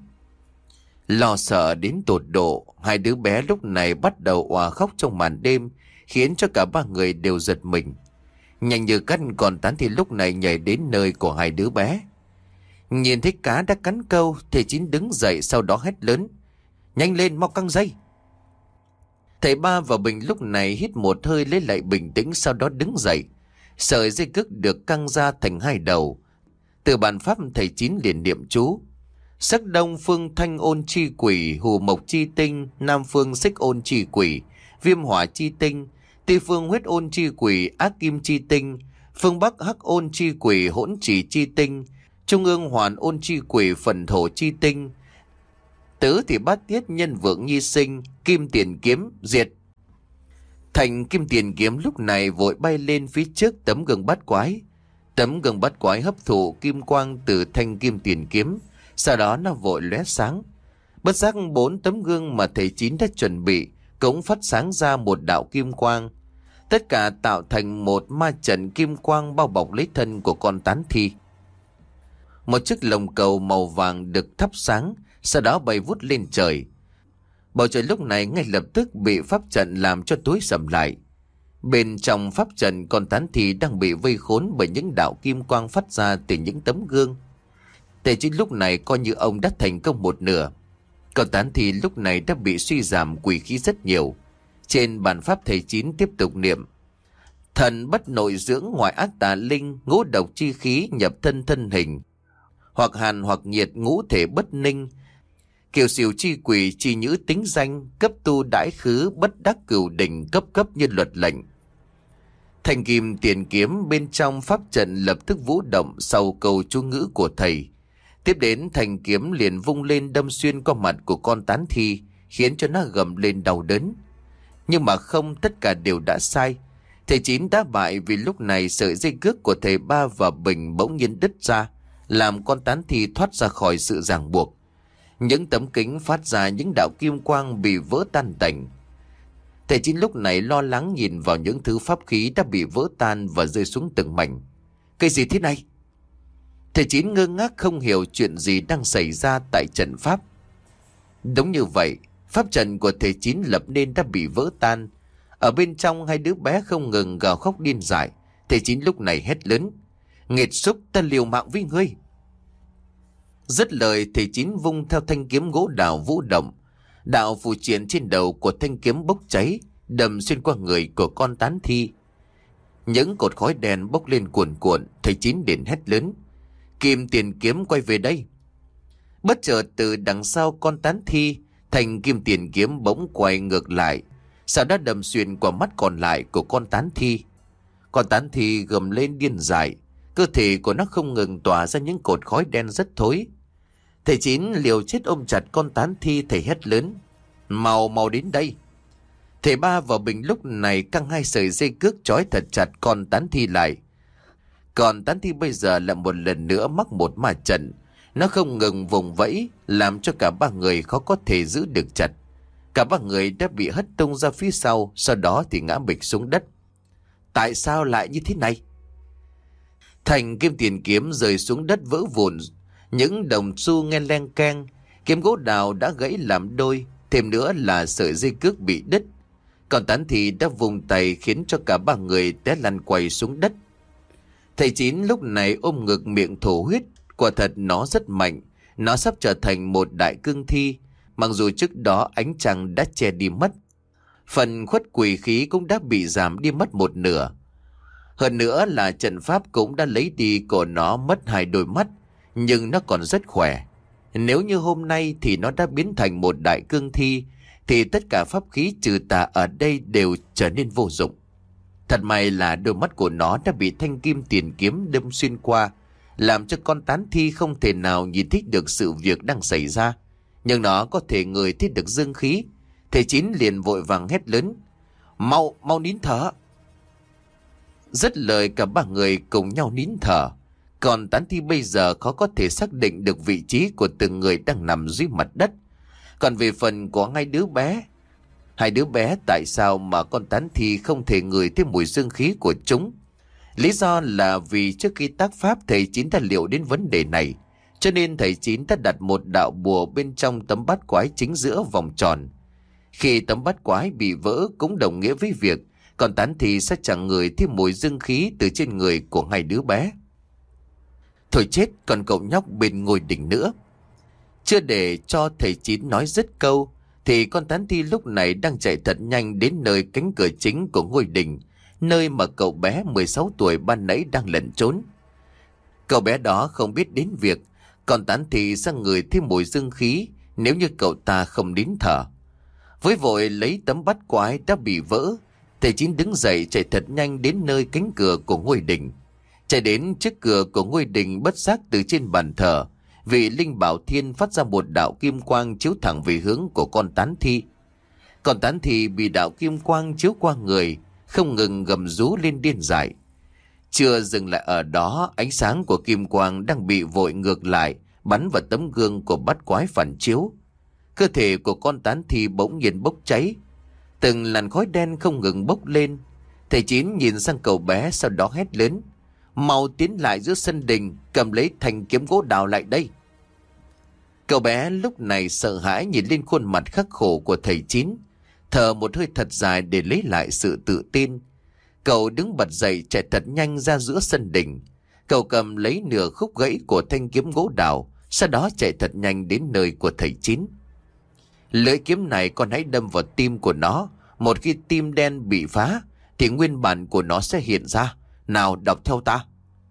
Lo sợ đến tột độ, hai đứa bé lúc này bắt đầu òa khóc trong màn đêm, khiến cho cả ba người đều giật mình. Nhanh như cắt, con tán thi lúc này nhảy đến nơi của hai đứa bé. Nhìn thấy cá đã cắn câu, thầy Chín đứng dậy, sau đó hét lớn: nhanh lên, mau căng dây. Thầy Ba và Bình lúc này hít một hơi lấy lại bình tĩnh, sau đó đứng dậy. Sợi dây cước được căng ra thành hai đầu. Từ bàn pháp thầy Chín liền niệm chú: sắc đông phương thanh ôn chi quỷ, hù mộc chi tinh, nam phương xích ôn chi quỷ, viêm hỏa chi tinh, tây phương huyết ôn chi quỷ, ác kim chi tinh, phương bắc hắc ôn chi quỷ, hỗn chỉ chi tinh, trung ương hoàn ôn chi quỷ, phần thổ chi tinh, tứ thì bát tiết nhân vượng nhi sinh, kim tiền kiếm diệt. Thành kim tiền kiếm lúc này vội bay lên phía trước tấm gương bát quái. Tấm gương bát quái hấp thụ kim quang từ thanh kim tiền kiếm, sau đó nó vội lóe sáng. Bất giác bốn tấm gương mà thầy Chín đã chuẩn bị cũng phát sáng ra một đạo kim quang. Tất cả tạo thành một ma trận kim quang bao bọc lấy thân của con tán thi. Một chiếc lồng cầu màu vàng được thắp sáng, sau đó bay vút lên trời. Bầu trời lúc này ngay lập tức bị pháp trận làm cho tối sầm lại. Bên trong pháp trận, con tán thi đang bị vây khốn bởi những đạo kim quang phát ra từ những tấm gương. Thầy Chín lúc này coi như ông đã thành công một nửa. Con tán thi lúc này đã bị suy giảm quỷ khí rất nhiều. Trên bàn pháp thầy Chín tiếp tục niệm: thần bất nội dưỡng, ngoại ác tà linh, ngũ độc chi khí nhập thân thân hình, hoặc hàn hoặc nhiệt, ngũ thể bất ninh, kiều xỉu chi quỷ, chi nhữ tính danh, cấp tu đãi khứ, bất đắc cửu đỉnh, cấp cấp như luật lệnh. Thanh kim tiền kiếm bên trong pháp trận lập tức vũ động sau câu chú ngữ của thầy. Tiếp đến thanh kiếm liền vung lên đâm xuyên qua mặt của con tán thi, khiến cho nó gầm lên đau đớn. Nhưng mà không, tất cả đều đã sai. Thầy Chín đã bại vì lúc này sợi dây cước của thầy Ba và Bình bỗng nhiên đứt ra, làm con tán thi thoát ra khỏi sự ràng buộc. Những tấm kính phát ra những đạo kim quang bị vỡ tan tành. Thầy Chín lúc này lo lắng nhìn vào những thứ pháp khí đã bị vỡ tan và rơi xuống từng mảnh. Cái gì thế này? Thầy Chín ngơ ngác không hiểu chuyện gì đang xảy ra tại trận pháp. Đúng như vậy, pháp trận của thầy Chín lập nên đã bị vỡ tan. Ở bên trong hai đứa bé không ngừng gào khóc điên dại. Thầy Chín lúc này hét lớn: "Nghiệt xúc, ta liều mạng với ngươi!" Dứt lời, thầy Chín vung theo thanh kiếm gỗ đào vũ động. Đạo phù triện trên đầu của thanh kiếm bốc cháy, đâm xuyên qua người của con tán thi. Những cột khói đen bốc lên cuồn cuộn. Thầy Chín liền hét lớn: "Kim tiền kiếm quay về đây!" Bất chợt từ đằng sau con tán thi, thanh kim tiền kiếm bỗng quay ngược lại, sau đó đâm xuyên qua mắt còn lại của con tán thi. Con tán thi gầm lên điên dại, cơ thể của nó không ngừng tỏa ra những cột khói đen rất thối. Thầy Chín liều chết ôm chặt con tán thi, thầy hét lớn: "Mau mau đến đây!" Thầy Ba và Bình lúc này căng hai sợi dây cước trói thật chặt con tán thi lại. Còn tán thi bây giờ lại một lần nữa mắc một ma trận. Nó không ngừng vùng vẫy, làm cho cả ba người khó có thể giữ được chặt. Cả ba người đã bị hất tung ra phía sau, sau đó thì ngã bịch xuống đất. Tại sao lại như thế này? Thành kim tiền kiếm rơi xuống đất vỡ vụn, những đồng xu nghe leng keng, kiếm gỗ đào đã gãy làm đôi, thêm nữa là sợi dây cước bị đứt. Còn tán thi đã vùng tay khiến cho cả ba người té lăn quay xuống đất. Thầy Chín lúc này ôm ngực miệng thổ huyết. Quả thật nó rất mạnh, nó sắp trở thành một đại cương thi, mặc dù trước đó ánh trăng đã che đi mất. Phần khuất quỷ khí cũng đã bị giảm đi mất một nửa. Hơn nữa là trận pháp cũng đã lấy đi của nó mất hai đôi mắt, nhưng nó còn rất khỏe. Nếu như hôm nay thì nó đã biến thành một đại cương thi, thì tất cả pháp khí trừ tà ở đây đều trở nên vô dụng. Thật may là đôi mắt của nó đã bị thanh kim tiền kiếm đâm xuyên qua, làm cho con tán thi không thể nào nhìn thấy được sự việc đang xảy ra, nhưng nó có thể ngửi thấy được dương khí. Thầy Chín liền vội vàng hét lớn: Mau, mau nín thở! Dứt lời, cả ba người cùng nhau nín thở. Còn tán thi bây giờ khó có thể xác định được vị trí của từng người đang nằm dưới mặt đất. Còn về phần của hai đứa bé, hai đứa bé tại sao mà con tán thi không thể ngửi thấy mùi dương khí của chúng? Lý do là vì trước khi tác pháp thầy Chín đã liệu đến vấn đề này, cho nên thầy Chín đã đặt một đạo bùa bên trong tấm bát quái chính giữa vòng tròn. Khi tấm bát quái bị vỡ cũng đồng nghĩa với việc con tán thi sẽ chẳng ngửi thấy mùi dương khí từ trên người của hai đứa bé. Thôi chết, còn cậu nhóc bên ngôi đỉnh nữa. Chưa để cho thầy Chín nói dứt câu thì con tán thi lúc này đang chạy thật nhanh đến nơi cánh cửa chính của ngôi đỉnh, nơi mà cậu bé mười sáu tuổi ban nãy đang lẩn trốn. Cậu bé đó không biết đến việc con tán thi sang người thêm mùi dương khí nếu như cậu ta không nín thở. Với vội lấy tấm bát quái đã bị vỡ, thầy Chín đứng dậy chạy thật nhanh đến nơi cánh cửa của ngôi đỉnh. Chạy đến trước cửa của ngôi đỉnh, bất giác từ trên bàn thờ, vị linh bảo thiên phát ra một đạo kim quang chiếu thẳng về hướng của con tán thi. Con tán thi bị đạo kim quang chiếu qua người, không ngừng gầm rú lên điên dại. Chưa dừng lại ở đó, ánh sáng của kim quang đang bị vội ngược lại, bắn vào tấm gương của bát quái phản chiếu. Cơ thể của con tán thi bỗng nhiên bốc cháy, từng làn khói đen không ngừng bốc lên. Thầy Chín nhìn sang cậu bé, sau đó hét lớn: Mau tiến lại giữa sân đình, cầm lấy thanh kiếm gỗ đào lại đây. Cậu bé lúc này sợ hãi nhìn lên khuôn mặt khắc khổ của thầy Chín, thở một hơi thật dài để lấy lại sự tự tin. Cậu đứng bật dậy chạy thật nhanh ra giữa sân đình. Cậu cầm lấy nửa khúc gãy của thanh kiếm gỗ đào, sau đó chạy thật nhanh đến nơi của thầy Chín. Lưỡi kiếm này con hãy đâm vào tim của nó. Một khi tim đen bị phá thì nguyên bản của nó sẽ hiện ra. Nào, đọc theo ta.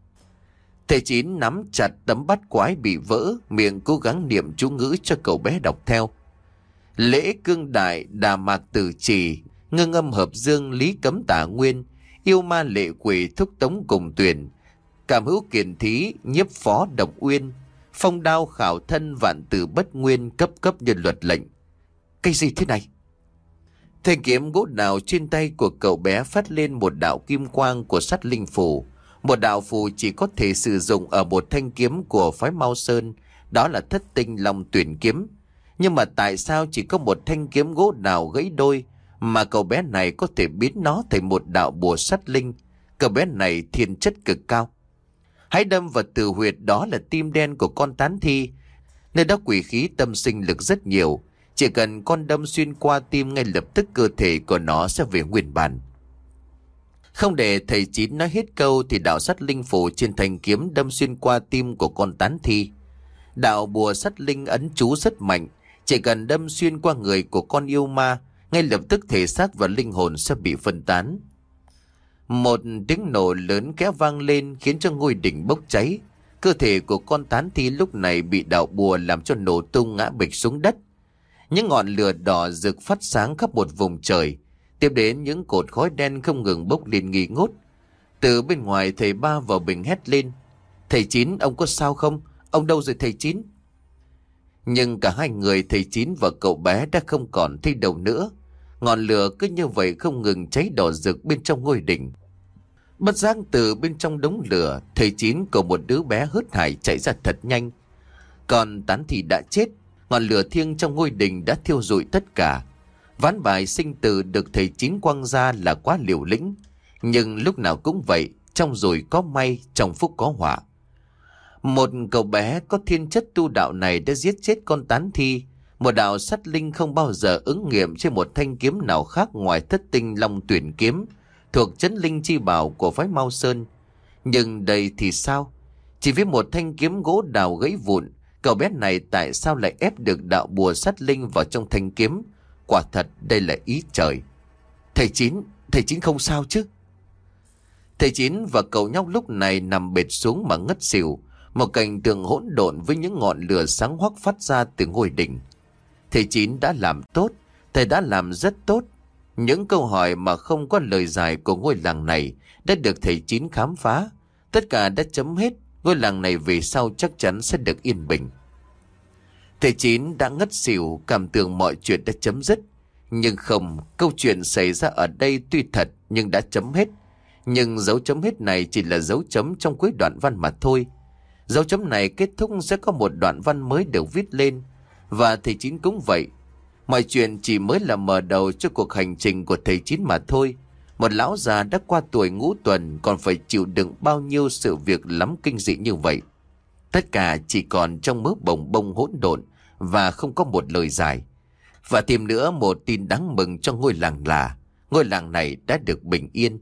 Thầy Chín nắm chặt tấm bát quái bị vỡ, miệng cố gắng niệm chú ngữ cho cậu bé đọc theo. Lễ cương đại đà mạc tử trì, ngưng âm hợp dương lý cấm tả nguyên, yêu ma lệ quỷ thúc tống cùng tuyển, cảm hữu kiền thí nhiếp phó độc uyên, phong đao khảo thân vạn tử bất nguyên, cấp cấp nhân luật lệnh. Cái gì thế này? Thanh kiếm gỗ đào trên tay của cậu bé phát lên một đạo kim quang của sát linh phù. Một đạo phù chỉ có thể sử dụng ở một thanh kiếm của phái Mao Sơn, đó là thất tinh long tuyển kiếm. Nhưng mà tại sao chỉ có một thanh kiếm gỗ đào gãy đôi mà cậu bé này có thể biến nó thành một đạo bùa sát linh? Cậu bé này thiên chất cực cao. Hãy đâm vào tử huyệt, đó là tim đen của con tán thi, nơi đó quỷ khí tâm sinh lực rất nhiều. Chỉ cần con đâm xuyên qua tim, ngay lập tức cơ thể của nó sẽ về nguyên bản. Không để thầy Chín nói hết câu thì đạo sát linh phù trên thanh kiếm đâm xuyên qua tim của con tán thi. Đạo bùa sát linh ấn chú rất mạnh, chỉ cần đâm xuyên qua người của con yêu ma, ngay lập tức thể xác và linh hồn sẽ bị phân tán. Một tiếng nổ lớn kéo vang lên khiến cho ngôi đỉnh bốc cháy. Cơ thể của con tán thi lúc này bị đạo bùa làm cho nổ tung ngã bịch xuống đất. Những ngọn lửa đỏ rực phát sáng khắp một vùng trời. Tiếp đến những cột khói đen không ngừng bốc lên nghi ngút. Từ bên ngoài thầy Ba vào bình hét lên: "Thầy Chín, ông có sao không? Ông đâu rồi thầy Chín?" Nhưng cả hai người, thầy Chín và cậu bé, đã không còn thấy đâu nữa. Ngọn lửa cứ như vậy không ngừng cháy đỏ rực bên trong ngôi đỉnh. Bất giác từ bên trong đống lửa, thầy Chín cùng một đứa bé hớt hải chạy ra thật nhanh. Còn tán thi đã chết, ngọn lửa thiêng trong ngôi đình đã thiêu rụi tất cả. Ván bài sinh tử được thầy Chín quăng ra là quá liều lĩnh, nhưng lúc nào cũng vậy, trong rủi có may, trong phúc có họa. Một cậu bé có thiên chất tu đạo này đã giết chết con tán thi. Một đạo sát linh không bao giờ ứng nghiệm trên một thanh kiếm nào khác ngoài thất tinh long tuyển kiếm thuộc chấn linh chi bảo của phái Mao Sơn. Nhưng đây thì sao? Chỉ với một thanh kiếm gỗ đào gãy vụn, cậu bé này tại sao lại ép được đạo bùa sát linh vào trong thanh kiếm? Quả thật đây là ý trời. Thầy Chín, thầy Chín không sao chứ? Thầy Chín và cậu nhóc lúc này nằm bệt xuống mà ngất xỉu. Một cảnh tượng hỗn độn với những ngọn lửa sáng hoắc phát ra từ ngôi đỉnh. Thầy Chín đã làm tốt, thầy đã làm rất tốt. Những câu hỏi mà không có lời giải của ngôi làng này đã được thầy Chín khám phá. Tất cả đã chấm hết, ngôi làng này về sau chắc chắn sẽ được yên bình. Thầy Chín đã ngất xỉu, cảm tưởng mọi chuyện đã chấm dứt. Nhưng không, câu chuyện xảy ra ở đây tuy thật nhưng đã chấm hết. Nhưng dấu chấm hết này chỉ là dấu chấm trong cuối đoạn văn mà thôi. Dấu chấm này kết thúc sẽ có một đoạn văn mới được viết lên. Và thầy Chín cũng vậy. Mọi chuyện chỉ mới là mở đầu cho cuộc hành trình của thầy Chín mà thôi. Một lão già đã qua tuổi ngũ tuần còn phải chịu đựng bao nhiêu sự việc lắm kinh dị như vậy. Tất cả chỉ còn trong mớ bồng bông hỗn độn và không có một lời giải. Và thêm nữa, một tin đáng mừng cho ngôi làng là ngôi làng này đã được bình yên.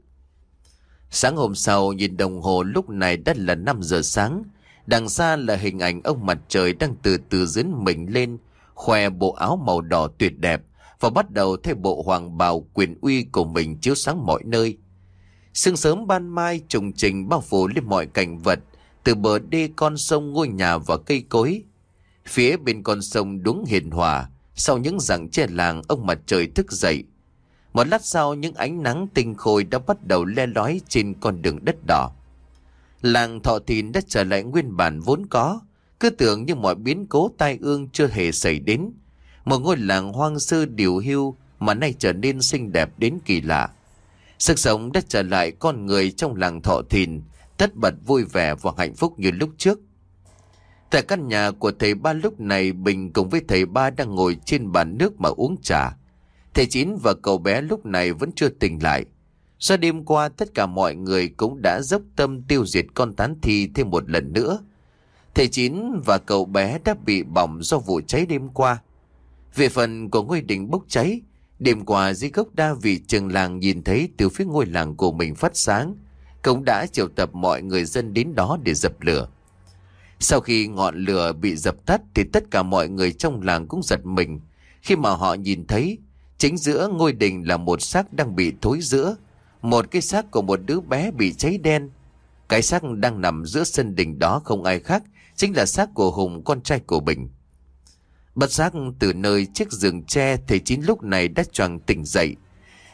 Sáng hôm sau, nhìn đồng hồ lúc này đã là năm giờ sáng. Đằng xa là hình ảnh ông mặt trời đang từ từ dướn mình lên, khoe bộ áo màu đỏ tuyệt đẹp và bắt đầu thay bộ hoàng bào quyền uy của mình chiếu sáng mọi nơi. Sương sớm ban mai trùng trình bao phủ lên mọi cảnh vật, từ bờ đê, con sông, ngôi nhà và cây cối. Phía bên con sông đúng hiền hòa, sau những rặng tre làng, ông mặt trời thức dậy. Một lát sau, những ánh nắng tinh khôi đã bắt đầu le lói trên con đường đất đỏ. Làng Thọ Thìn đã trở lại nguyên bản vốn có, cứ tưởng như mọi biến cố tai ương chưa hề xảy đến. Một ngôi làng hoang sơ điều hưu mà nay trở nên xinh đẹp đến kỳ lạ. Sức sống đã trở lại con người trong làng Thọ Thìn, tất bật vui vẻ và hạnh phúc như lúc trước. Tại căn nhà của thầy Ba lúc này, Bình cùng với thầy Ba đang ngồi trên bàn nước mà uống trà. Thầy Chín và cậu bé lúc này vẫn chưa tỉnh lại. Do đêm qua tất cả mọi người cũng đã dốc tâm tiêu diệt con tán thi thêm một lần nữa. Thầy Chín và cậu bé đã bị bỏng do vụ cháy đêm qua. Về phần của ngôi đình bốc cháy, đêm qua dưới gốc đa vị trường làng nhìn thấy từ phía ngôi làng của mình phát sáng, cũng đã triệu tập mọi người dân đến đó để dập lửa. Sau khi ngọn lửa bị dập tắt thì tất cả mọi người trong làng cũng giật mình khi mà họ nhìn thấy chính giữa ngôi đình là một xác đang bị thối rữa, một cái xác của một đứa bé bị cháy đen. Cái xác đang nằm giữa sân đình đó không ai khác chính là xác của Hùng, con trai của Bình. Bất giác từ nơi chiếc giường tre, thầy Chín lúc này đã choàng tỉnh dậy.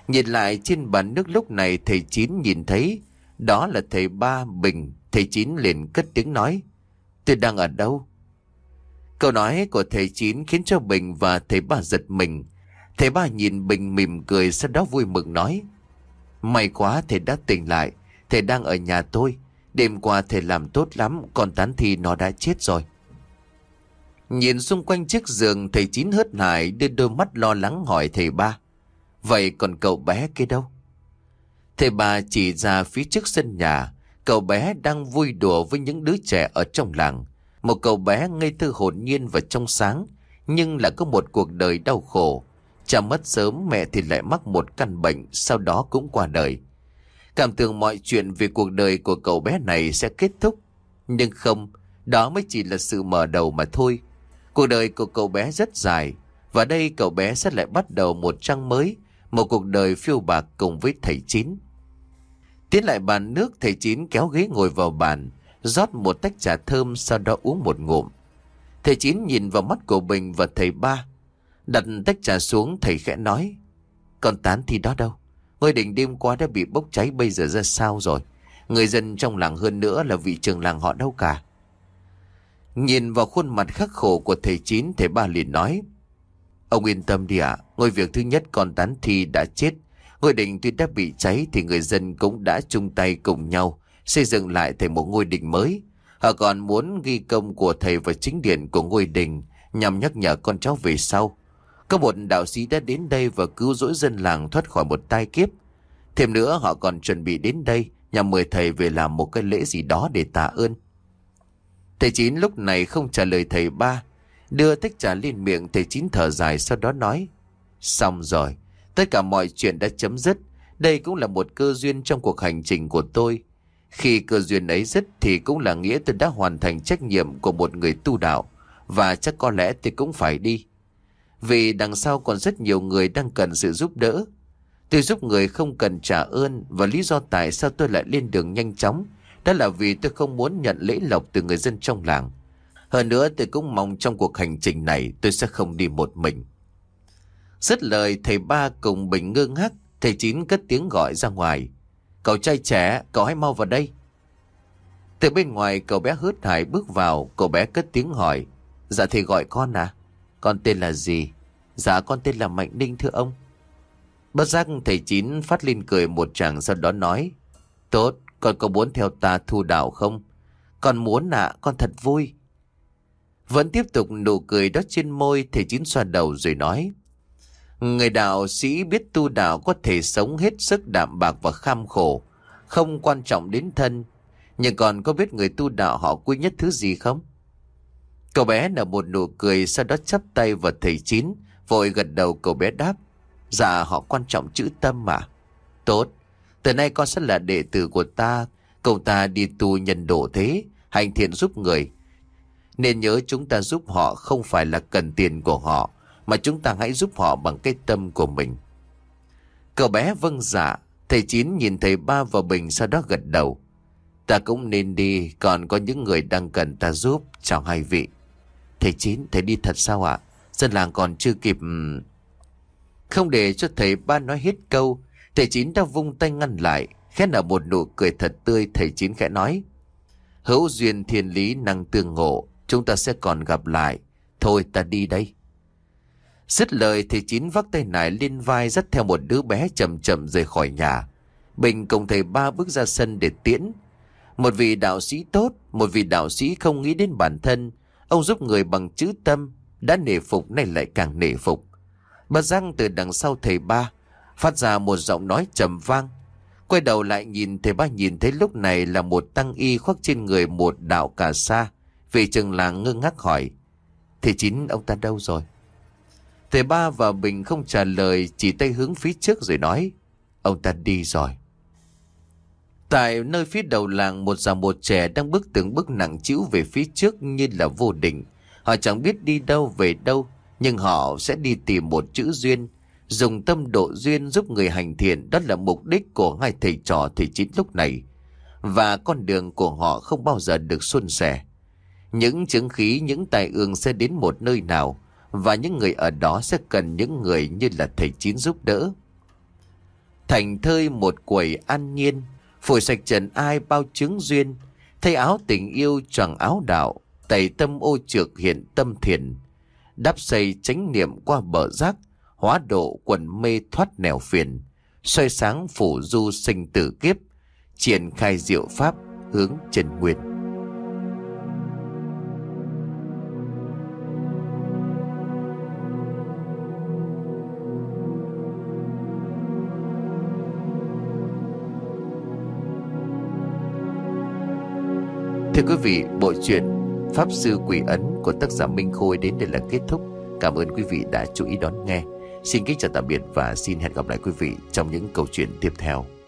Nhìn lại trên bàn nước lúc này thầy Chín nhìn thấy đó là thầy Ba, Bình. Thầy Chín liền cất tiếng nói: tôi đang ở đâu? Câu nói của thầy Chín khiến cho Bình và thầy Ba giật mình. Thầy Ba nhìn Bình mỉm cười, sau đó vui mừng nói: may quá thầy đã tỉnh lại. Thầy đang ở nhà tôi. Đêm qua thầy làm tốt lắm, còn Tán Thi nó đã chết rồi. Nhìn xung quanh chiếc giường, thầy Chín hớt hải đưa đôi mắt lo lắng hỏi thầy Ba: vậy còn cậu bé kia đâu? Thầy Ba chỉ ra phía trước sân nhà. Cậu bé đang vui đùa với những đứa trẻ ở trong làng. Một cậu bé ngây thơ hồn nhiên và trong sáng, nhưng lại có một cuộc đời đau khổ. Cha mất sớm, mẹ thì lại mắc một căn bệnh, sau đó cũng qua đời. Cảm tưởng mọi chuyện về cuộc đời của cậu bé này sẽ kết thúc. Nhưng không, đó mới chỉ là sự mở đầu mà thôi. Cuộc đời của cậu bé rất dài, và đây cậu bé sẽ lại bắt đầu một trang mới, một cuộc đời phiêu bạc cùng với thầy Chín. Tiến lại bàn nước, thầy Chín kéo ghế ngồi vào bàn, rót một tách trà thơm, sau đó uống một ngụm. Thầy Chín nhìn vào mắt của Bình và thầy Ba. Đặt tách trà xuống, thầy khẽ nói: còn Tán Thi đó đâu? Ngôi đình đêm qua đã bị bốc cháy, bây giờ ra sao rồi? Người dân trong làng, hơn nữa là vị trưởng làng, họ đâu cả? Nhìn vào khuôn mặt khắc khổ của thầy Chín, thầy Ba liền nói: ông yên tâm đi ạ. Ngôi việc thứ nhất, con Tán Thi đã chết. Ngôi đình tuy đã bị cháy thì người dân cũng đã chung tay cùng nhau xây dựng lại thành một ngôi đình mới. Họ còn muốn ghi công của thầy vào chính điện của ngôi đình, nhằm nhắc nhở con cháu về sau. Có một đạo sĩ đã đến đây và cứu rỗi dân làng thoát khỏi một tai kiếp. Thêm nữa, họ còn chuẩn bị đến đây nhằm mời thầy về làm một cái lễ gì đó để tạ ơn. Thầy Chín lúc này không trả lời thầy Ba. Đưa tách trà lên miệng, thầy Chín thở dài, sau đó nói: xong rồi, tất cả mọi chuyện đã chấm dứt. Đây cũng là một cơ duyên trong cuộc hành trình của tôi. Khi cơ duyên ấy dứt thì cũng là nghĩa tôi đã hoàn thành trách nhiệm của một người tu đạo. Và chắc có lẽ tôi cũng phải đi, vì đằng sau còn rất nhiều người đang cần sự giúp đỡ. Tôi giúp người không cần trả ơn. Và lý do tại sao tôi lại lên đường nhanh chóng, đó là vì tôi không muốn nhận lễ lộc từ người dân trong làng. Hơn nữa, tôi cũng mong trong cuộc hành trình này tôi sẽ không đi một mình. Dứt lời, thầy Ba cùng Bình ngơ ngác. Thầy Chín cất tiếng gọi ra ngoài: cậu trai trẻ, cậu hãy mau vào đây. Từ bên ngoài, cậu bé hớt hải bước vào. Cậu bé cất tiếng hỏi: dạ thầy gọi con à? Con tên là gì? Dạ con tên là Mạnh Ninh thưa ông. Bất giác thầy Chín phát lên cười một tràng, sau đó nói: tốt, con có muốn theo ta thu đạo không? Con muốn ạ, à, con thật vui. Vẫn tiếp tục nụ cười đó trên môi, thầy Chín xoa đầu rồi nói: người đạo sĩ biết tu đạo có thể sống hết sức đạm bạc và kham khổ, không quan trọng đến thân. Nhưng còn có biết người tu đạo họ quý nhất thứ gì không? Cậu bé nở một nụ cười, sau đó chắp tay vào thầy Chín, vội gật đầu. Cậu bé đáp: dạ họ quan trọng chữ tâm mà. Tốt, từ nay con sẽ là đệ tử của ta. Cậu ta đi tu nhân độ thế, hành thiện giúp người. Nên nhớ, chúng ta giúp họ không phải là cần tiền của họ, mà chúng ta hãy giúp họ bằng cái tâm của mình. Cậu bé vâng dạ. Thầy Chín nhìn thầy Ba và Bình, sau đó gật đầu: ta cũng nên đi, còn có những người đang cần ta giúp. Chào hai vị. Thầy Chín, thầy đi thật sao ạ? Dân làng còn chưa kịp. Không để cho thầy Ba nói hết câu, thầy Chín đã vung tay ngăn lại. Khẽ nở một nụ cười thật tươi, thầy Chín khẽ nói: hữu duyên thiên lý năng tương ngộ, chúng ta sẽ còn gặp lại. Thôi ta đi đây. Dứt lời, thầy Chín vác tay nải lên vai, dắt theo một đứa bé chậm chậm rời khỏi nhà. Bình cùng thầy Ba bước ra sân để tiễn. Một vị đạo sĩ tốt, một vị đạo sĩ không nghĩ đến bản thân. Ông giúp người bằng chữ tâm, đã nể phục nay lại càng nể phục. Bất giác từ đằng sau thầy Ba phát ra một giọng nói trầm vang. Quay đầu lại nhìn, thầy Ba nhìn thấy lúc này là một tăng y khoác trên người một đạo cà sa. Vị trưởng làng ngơ ngác hỏi: thầy Chín ông ta đâu rồi? Thầy Ba và Bình không trả lời, chỉ tay hướng phía trước rồi nói: ông ta đi rồi. Tại nơi phía đầu làng, một già một trẻ đang bước từng bước nặng trĩu về phía trước như là vô định. Họ chẳng biết đi đâu về đâu, nhưng họ sẽ đi tìm một chữ duyên, dùng tâm độ duyên giúp người hành thiện. Đó là mục đích của hai thầy trò thầy Chín lúc này. Và con đường của họ không bao giờ được suôn sẻ. Những chứng khí, những tai ương sẽ đến một nơi nào, và những người ở đó sẽ cần những người như là thầy Chín giúp đỡ. thành thơi một quầy an nhiên, phủi sạch trần ai bao chướng duyên, thay áo tình yêu choàng áo đạo, tẩy tâm ô trược hiện tâm thiền, đắp xây chánh niệm qua bờ giác, hóa độ quần mê thoát nẻo phiền, soi sáng phủ du sinh tử kiếp, triển khai diệu pháp hướng chân nguyên. Thưa quý vị, bộ truyện Pháp Sư Quỷ Ấn của tác giả Minh Khôi đến đây là kết thúc. Cảm ơn quý vị đã chú ý đón nghe. Xin kính chào tạm biệt và xin hẹn gặp lại quý vị trong những câu chuyện tiếp theo.